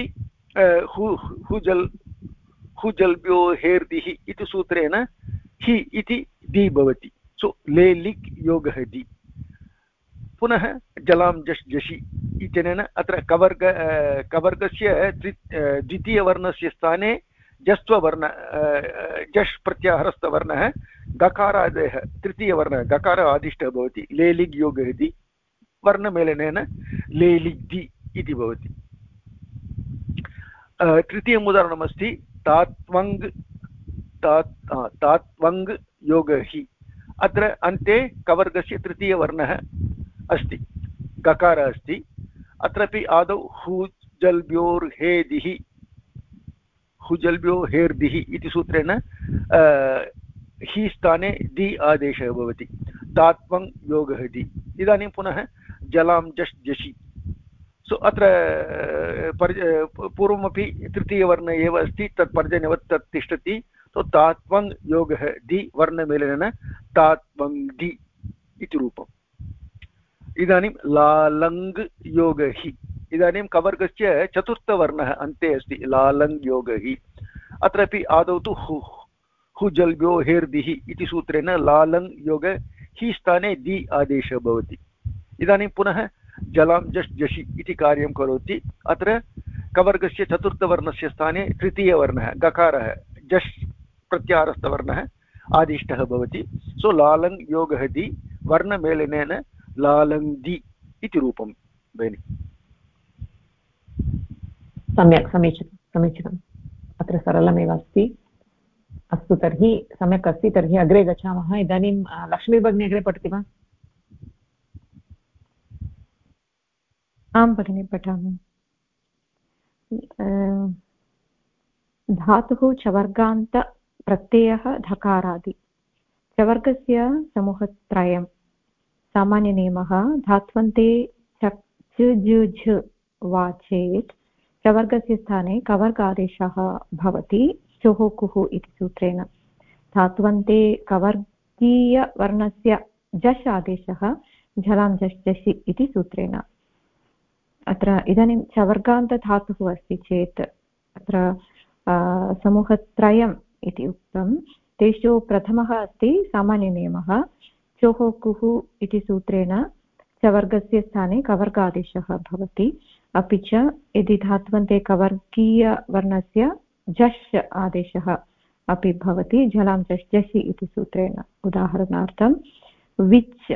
हुजल्भ्यो हेर्दिः इति सूत्रेण हि इति दि भवति. सो लेलिक् योगः दि. पुनः जलां जस् जषि इत्यनेन अत्र कवर्गस्य द्वितीयवर्णस्य स्थाने जस्त्ववर्ण जस् प्रत्याहारस्थवर्णः गकारादयः तृतीयवर्णः गकार आदिष्टः भवति. लेलिग् योगः दि वर्णमेलनेन लेलिग्दि इति भवति. तृतीयम् उदाहरणमस्ति तात्वङ् योगः हि. अत्र अन्ते कवर्गस्य तृतीयवर्णः अस्ति गकारः अस्ति. अत्रापि आदौ हुजल्भ्यो हेर्दिः इति सूत्रेण हि स्थाने दि आदेशः भवति. तात्वङ् योगः दि. इदानीं पुनः जलां जस् जषि. सो अत्र पूर्वमपि तृतीयवर्ण एव अस्ति. तत् पर्जन्यवत् तत् तिष्ठति. तो तात्वङ् योगः दि वर्णमेलनेन तात्वङ्दि इति रूपम्. इदानीं लालङ् योगः हि. इदानीं कवर्गस्य चतुर्थवर्णः अन्ते अस्ति लालङ् योगः हि. अत्रापि आदौ तु हुजल्भ्यो हेर्दिः इति सूत्रेण लालङ् योग हि स्थाने दि आदेशः भवति. इदानीं पुनः जलां जश् जषि इति कार्यं करोति अत्र कवर्गस्य चतुर्थवर्णस्य स्थाने तृतीयवर्णः गकारः जश् प्रत्याहारस्थवर्णः आदिष्टः भवति सो लालङ् योगः दि वर्णमेलनेन लालङ्दि इति रूपं भगिनि सम्यक् समीचीनम् अत्र सरलमेव अस्ति अस्तु तर्हि सम्यक् अस्ति तर्हि अग्रे गच्छामः इदानीं लक्ष्मी भगिनी अग्रे पठति वा आं भगिनि पठामि धातुः चवर्गान्तप्रत्ययः धकारादि चवर्गस्य समूहत्रयं सामान्यनियमः धात्वन्ते च झ झ वा चेत् चवर्गस्य स्थाने कवर्गादेशः भवति चोः कुः इति सूत्रेण धात्वन्ते कवर्गीयवर्णस्य जश् आदेशः झलां जश् जषि इति सूत्रेण अत्र इदानीं चवर्गान्तधातुः अस्ति चेत् अत्र समूहत्रयम् इति उक्तं तेषु प्रथमः अस्ति सामान्यनियमः चोः कुः इति सूत्रेण चवर्गस्य स्थाने कवर्गादेशः भवति अपि च यदि धात्वन्ते कवर्गीयवर्णस्य जश् आदेशः अपि भवति झलां जश् जषि इति सूत्रेण उदाहरणार्थं विच्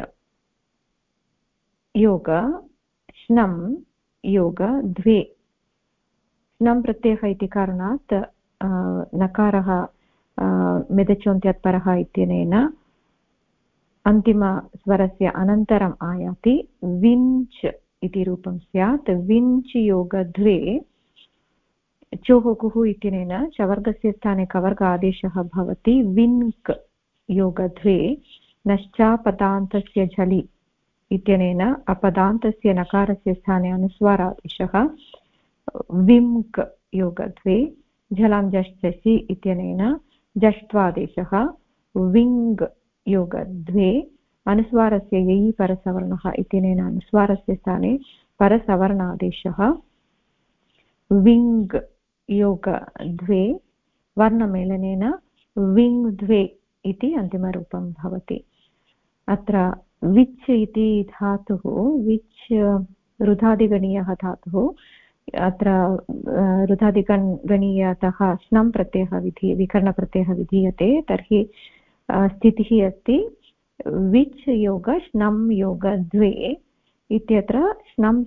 योग श्नं योग द्वे श्नं प्रत्ययः इति कारणात् नकारः मिदचोन्त्यत्परः इत्यनेन अन्तिमस्वरस्य अनन्तरम् आयाति विञ्च् इति रूपं स्यात् विञ्च् योग द्वे चोः कुः इत्यनेन चवर्गस्य स्थाने कवर्ग आदेशः भवति विन्क् योग द्वे नश्चापदान्तस्य झलि इत्यनेन अपदान्तस्य नकारस्य स्थाने अनुस्वारादेशः विम्क् योग द्वे झलां जश् जषि इत्यनेन जष्ट्वादेशः विङ्ग् योग द्वे अनुस्वारस्य ययि परसवर्णः इत्यनेन अनुस्वारस्य स्थाने परसवर्णादेशः विङ्ग् योग द्वे वर्णमेलनेन विङ्ग् द्वे इति अन्तिमरूपं भवति अत्र विच् इति धातुः विच् रुधादिगणीयः धातुः अत्र रुधादिगणीयतः श्नं प्रत्ययः विकरणप्रत्ययः विधीयते तर्हि स्थितिः अस्ति विच् योग श्नं योग द्वे इत्यत्र श्नं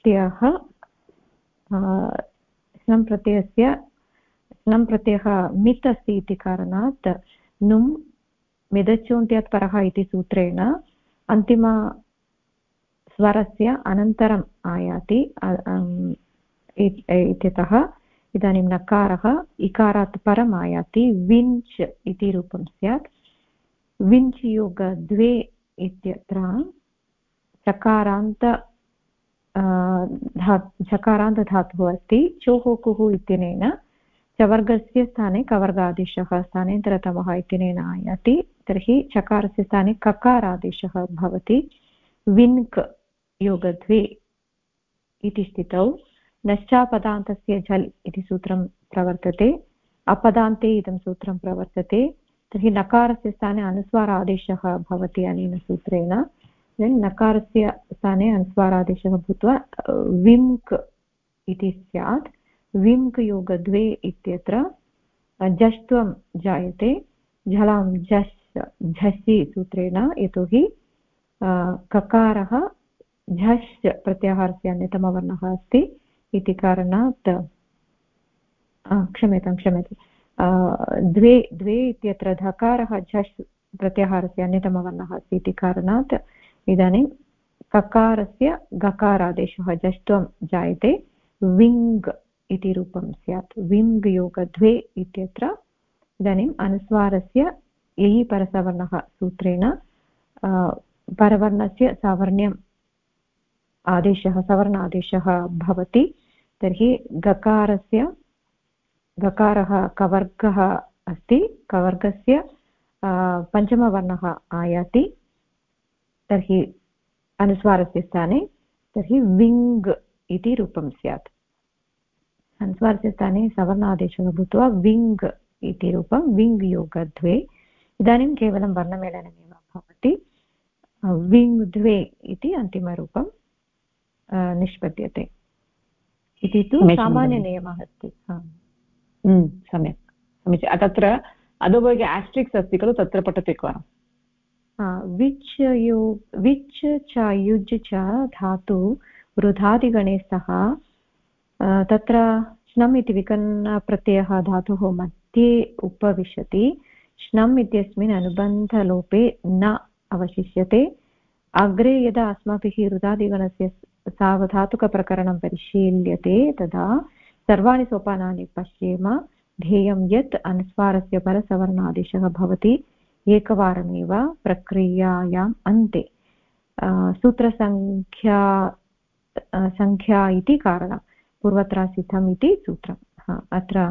प्रत्ययः मित् अस्ति इति कारणात् नुं मिदचोन्त्यात् परः इति सूत्रेण अन्तिमस्वरस्य अनन्तरम् आयाति इत्यतः इदानीं नकारः इकारात् परम् आयाति विञ्च् इति रूपं स्यात् विञ्च् योग द्वे इत्यत्र झकारान्तधातुः अस्ति चोः कुः इत्यनेन चवर्गस्य स्थाने कवर्गादेशः स्थानेन्तरतमः इत्यनेन आयाति तर्हि चकारस्य स्थाने ककारादेशः भवति विन्क् योग द्वे इति स्थितौ नश्चापदान्तस्य झल् इति सूत्रं प्रवर्तते अपदान्ते इदं सूत्रं प्रवर्तते तर्हि नकारस्य स्थाने अनुस्वारादेशः भवति अनेन सूत्रेण नकारस्य स्थाने अनुस्वारादेशः भूत्वा विम्क् इति स्यात् विम्क् योग द्वे इत्यत्र जष्ट्वं जायते झलां झस् झसि सूत्रेण यतोहि ककारः झस् प्रत्याहारस्य अन्यतमवर्णः अस्ति इति कारणात् क्षम्यतां द्वे इत्यत्र धकारः झस् प्रत्याहारस्य अन्यतमवर्णः अस्ति इति कारणात् इदानीं ककारस्य गकारादेशः जष्ट्वं जायते विङ्ग् इति रूपं स्यात् विङ्ग् योग द्वे इत्यत्र इदानीम् अनुस्वारस्य ययि परसवर्णः सूत्रेण परवर्णस्य सावर्ण्यम् आदेशः सवर्णादेशः भवति तर्हि गकारः कवर्गः अस्ति कवर्गस्य पञ्चमवर्णः आयाति तर्हि अनुस्वारस्य स्थाने तर्हि विङ्ग् इति रूपं स्यात् अनुस्वारस्य स्थाने सवर्णादेशः भूत्वा विङ्ग् इति रूपं विङ्ग् योग द्वे इदानीं केवलं वर्णमेलनमेव भवति विङ् द्वे इति अन्तिमरूपं निष्पद्यते इति तु सामान्यनियमः अस्ति। सम्यक् समीचीनं। तत्र अधोभागे आस्ट्रिक्स् अस्ति खलु, तत्र पठतु एकवारं। विच् च युज् च धातु वृद्धादिगणे स्तः तत्र श्नम् इति विकरणप्रत्ययः धातुः मध्ये उपविशति। श्नम् इत्यस्मिन् अनुबन्धलोपे न अवशिष्यते। अग्रे यदा अस्माभिः वृद्धादिगणस्य सावधातुकप्रकरणं परिशील्यते तदा सर्वाणि सोपानानि पश्येम। ध्येयं यत् अनुस्वारस्य परसवर्णादेशः भवति एकवारमेव प्रक्रियायाम् अन्ते। सूत्रसङ्ख्या इति कारणं पूर्वत्रासिद्धम् इति सूत्रम्। अत्र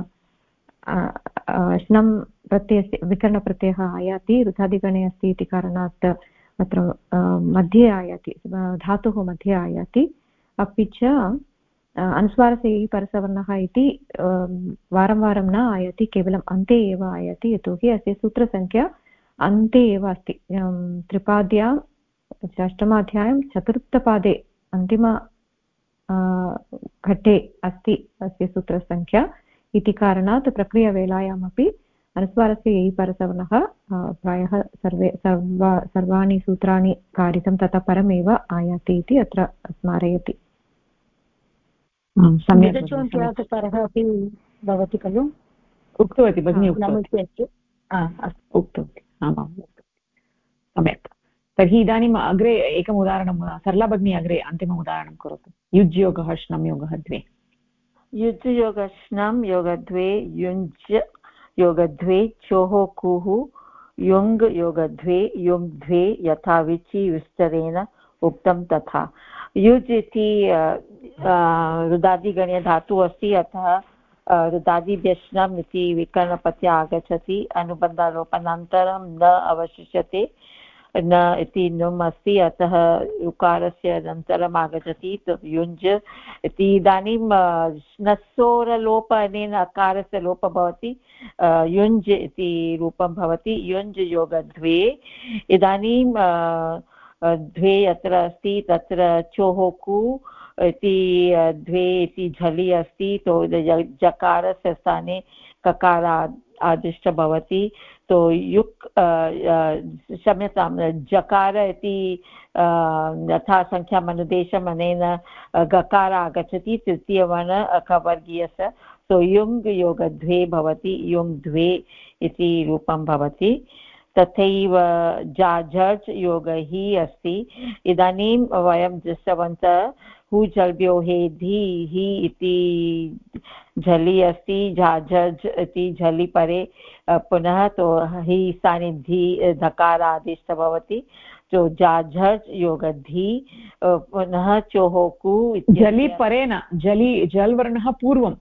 श्नं प्रत्ययस्य विकरणप्रत्ययः आयाति, वृद्धादिगणे अस्ति इति कारणात् अत्र मध्ये आयाति, धातुः मध्ये आयाति। अपि च अनुस्वारस्य परसवर्णः इति वारं वारं न आयाति, केवलम् अन्ते एव आयाति, यतोहि अस्य सूत्रसङ्ख्या अन्ते एव अस्ति। त्रिपाद्यां अष्टमाध्यायं चतुर्थपादे अन्तिम घट्टे अस्ति अस्य सूत्रसङ्ख्या इति कारणात् प्रक्रियावेलायामपि अनुस्वारस्य ययि परसवर्णः प्रायः सर्वाणि सूत्राणि कारितं ततः परमेव आयाति इति अत्र स्मारयति। परः अपि भवति खलु, उक्तवती भगिनी, उक्तवती। आमां सम्यक्। तर्हि इदानीम् अग्रे एकम् उदाहरणं सरला भगिनी अग्रे अन्तिमम् उदाहरणं करोतु। युज् योगः श्नं योगः द्वे। युज् योगः श्नं योगद्वे, युञ्ज योगद्वे, चोः कुः युङ् योगद्वे, युङ् द्वे, यथा विचि विस्तरेण उक्तं तथा। युज् इति रुदादिगणे धातुः अस्ति, अतः रुदादिभ्यश्नम् इति विकरणप्रत्ययः आगच्छति। अनुबन्धलोपनान्तरं न अवशिष्यते, न इति नुम् अस्ति, अतः उकारस्य अनन्तरम् आगच्छति युञ्ज इति। इदानीं श्नसोरलोप अनेन अकारस्य लोपः भवति, युञ्ज इति रूपं भवति। युञ्ज योगद्वे। इदानीं द्वे यत्र अस्ति तत्र चोहोकु इति द्वे इति झलि अस्ति, तो जकारस्य स्थाने ककार आदिष्ट भवति। तो युक् क्षम्यतां जकार इति यथा संख्यामनुदेशम् अनेन गकार आगच्छति, तृतीयवर्ण अकवर्गीयस्य, तो युङ् योगद्वे भवति, युङ् द्वे इति रूपं भवति। तथैव जाझर् योग हि अस्ति। इदानीं वयं दृष्टवन्तः हु जल्भ्यो हे धी हि इति झलि अस्ति, जाझर् इति झलि परे पुनः तो हि स्थाने धी धकार आदेश भवति, तो जाझर् योगधी। पुनः चोहोकु झलि परे न, जल् वर्णः पूर्व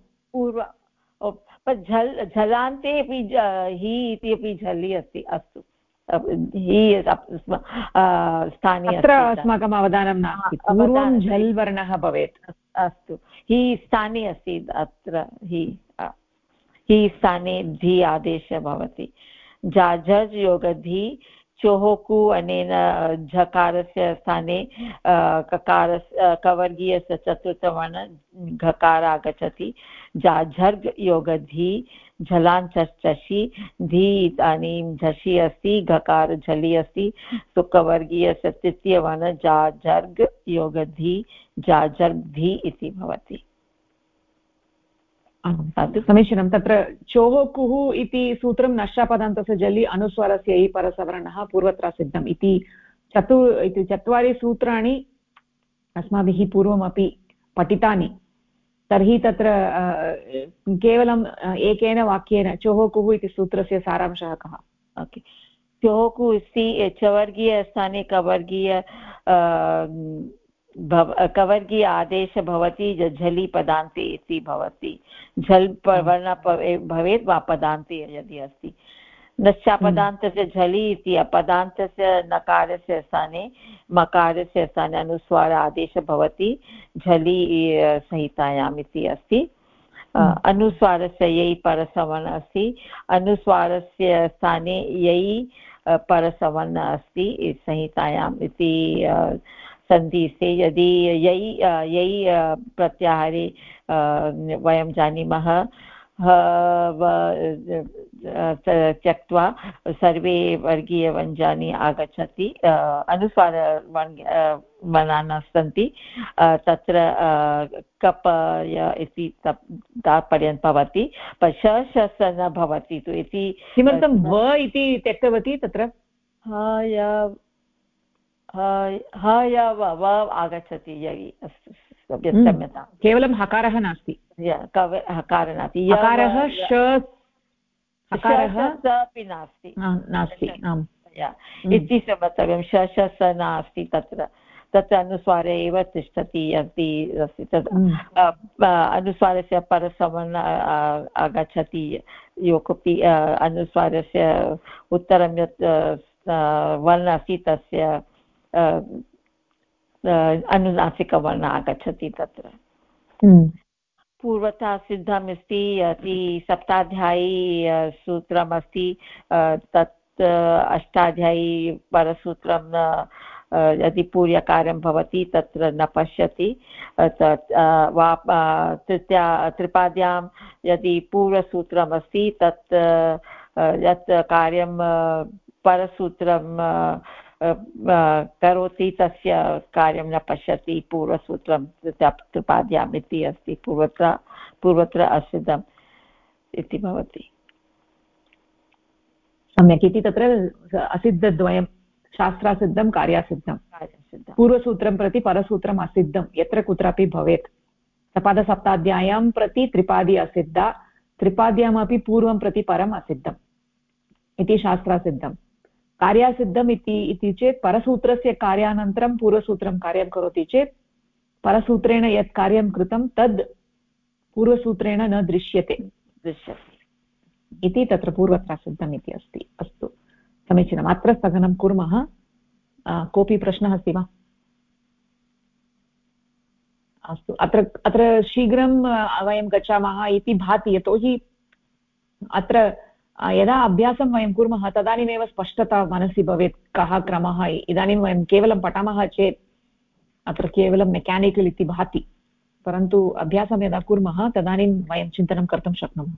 झलान्ते अपि हि इति अपि झलि अस्ति। अस्तु, हि स्थाने अत्र अस्माकम् अवधानं नास्ति, पूर्वं झल् वर्णः भवेत्। अस्तु, हि स्थाने अस्ति, अत्र हि स्थाने धी आदेशः भवति। जाझर् योगधी, चोहोकु अनेन झकारस्य स्थाने ककारस्य कवर्गीयस्य चतुर्थवर्ण घकार आगच्छति। जाझर् योगधी, झलाञ्चषि, धी इदानीं झषि अस्ति, घकार झलि अस्ति, तो कवर्गीयस्य तृतीयवर्ण जाझर् योगधी, जाझर्धी इति भवति। समीचीनं। तत्र चोहोकुः इति सूत्रं नष्टापदान्तस्य जलि अनुस्वारस्य इ परसवर्णः पूर्वत्र सिद्धम् इति चत्वारि सूत्राणि अस्माभिः पूर्वमपि पठितानि। तर्हि तत्र केवलं एकेन वाक्येन चोहोकुः इति सूत्रस्य सारांशः कः? ओके, चोहोकु इति चवर्गीयस्थाने कवर्गीय आदेश भवति, झलि पदान्ते इति भवति। झल् वर्ण भवेत् वा पदान्ते यदि अस्ति। नश्चापदान्तस्य झलि इति अपदान्तस्य नकारस्य स्थाने मकारस्य स्थाने अनुस्वार आदेशः भवति, झलि संहितायाम् इति अस्ति। अनुस्वारस्य यै परसवर्णः अस्ति, अनुस्वारस्य स्थाने यै परसवर्ण अस्ति संहितायाम् इति सन्धि अस्ति यदि यै प्रत्याहारे वयं जानीमः त्यक्त्वा सर्वे वर्गीयव्यञ्जनानि आगच्छति अनुस्वारवर्णाः सन्ति तत्र कप इति तापर्यन्तं भवति श न भवति तु इति किमर्थं व इति त्यक्तवती तत्र व आगच्छति यदि क्षम्यतां केवलं हकारः नास्ति हकारः नास्ति अपि नास्ति इति वक्तव्यं श नास्ति तत्र अनुस्वारे एव तिष्ठति अस्ति अनुस्वारस्य परसवर्ण आगच्छति यो कोऽपि अनुस्वारस्य उत्तरं यत् वर्णः अस्ति तस्य अनुनासिकवर्णः आगच्छति तत्र पूर्वतः सिद्धमस्ति इति सप्ताध्यायी सूत्रमस्ति तत् अष्टाध्यायी परसूत्रं यदि पूर्यकार्यं भवति तत्र न पश्यति त्रिपाद्यां यदि पूर्वसूत्रमस्ति तत् यत् कार्यं परसूत्रं करोति तस्य कार्यं न पश्यति पूर्वसूत्रं त्रिपाद्याम् इति अस्ति पूर्वत्र असिद्धम् इति भवति सम्यक् इति तत्र असिद्धद्वयं शास्त्रासिद्धं कार्यासिद्धं पूर्वसूत्रं प्रति परसूत्रम् असिद्धं यत्र कुत्रापि भवेत् सपादसप्ताध्याय्यां प्रति त्रिपादी असिद्धा त्रिपाद्यामपि पूर्वं प्रति परम् असिद्धम् इति शास्त्रासिद्धं कार्यासिद्धम् इति चेत् परसूत्रस्य कार्यानन्तरं पूर्वसूत्रं कार्यं करोति चेत् परसूत्रेण यत् कार्यं कृतं तद् पूर्वसूत्रेण न दृश्यते इति तत्र पूर्वत्रासिद्धम् इति अस्ति अस्तु समीचीनम् अत्र स्थगनं कुर्मः कोऽपि प्रश्नः अस्ति वा अस्तु अत्र शीघ्रं वयं गच्छामः इति भाति यतोहि अत्र यदा अभ्यासं वयं कुर्मः तदानीमेव स्पष्टता मनसि भवेत् कः क्रमः इदानीं वयं केवलं पठामः चेत् अत्र केवलं मेकानिकल् इति भाति परन्तु अभ्यासं यदा कुर्मः तदानीं वयं चिन्तनं कर्तुं शक्नुमः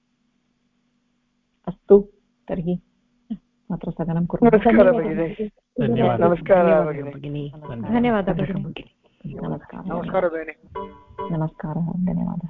अस्तु तर्हि अत्र स्थगनं कुर्मः धन्यवादः नमस्कारः धन्यवादः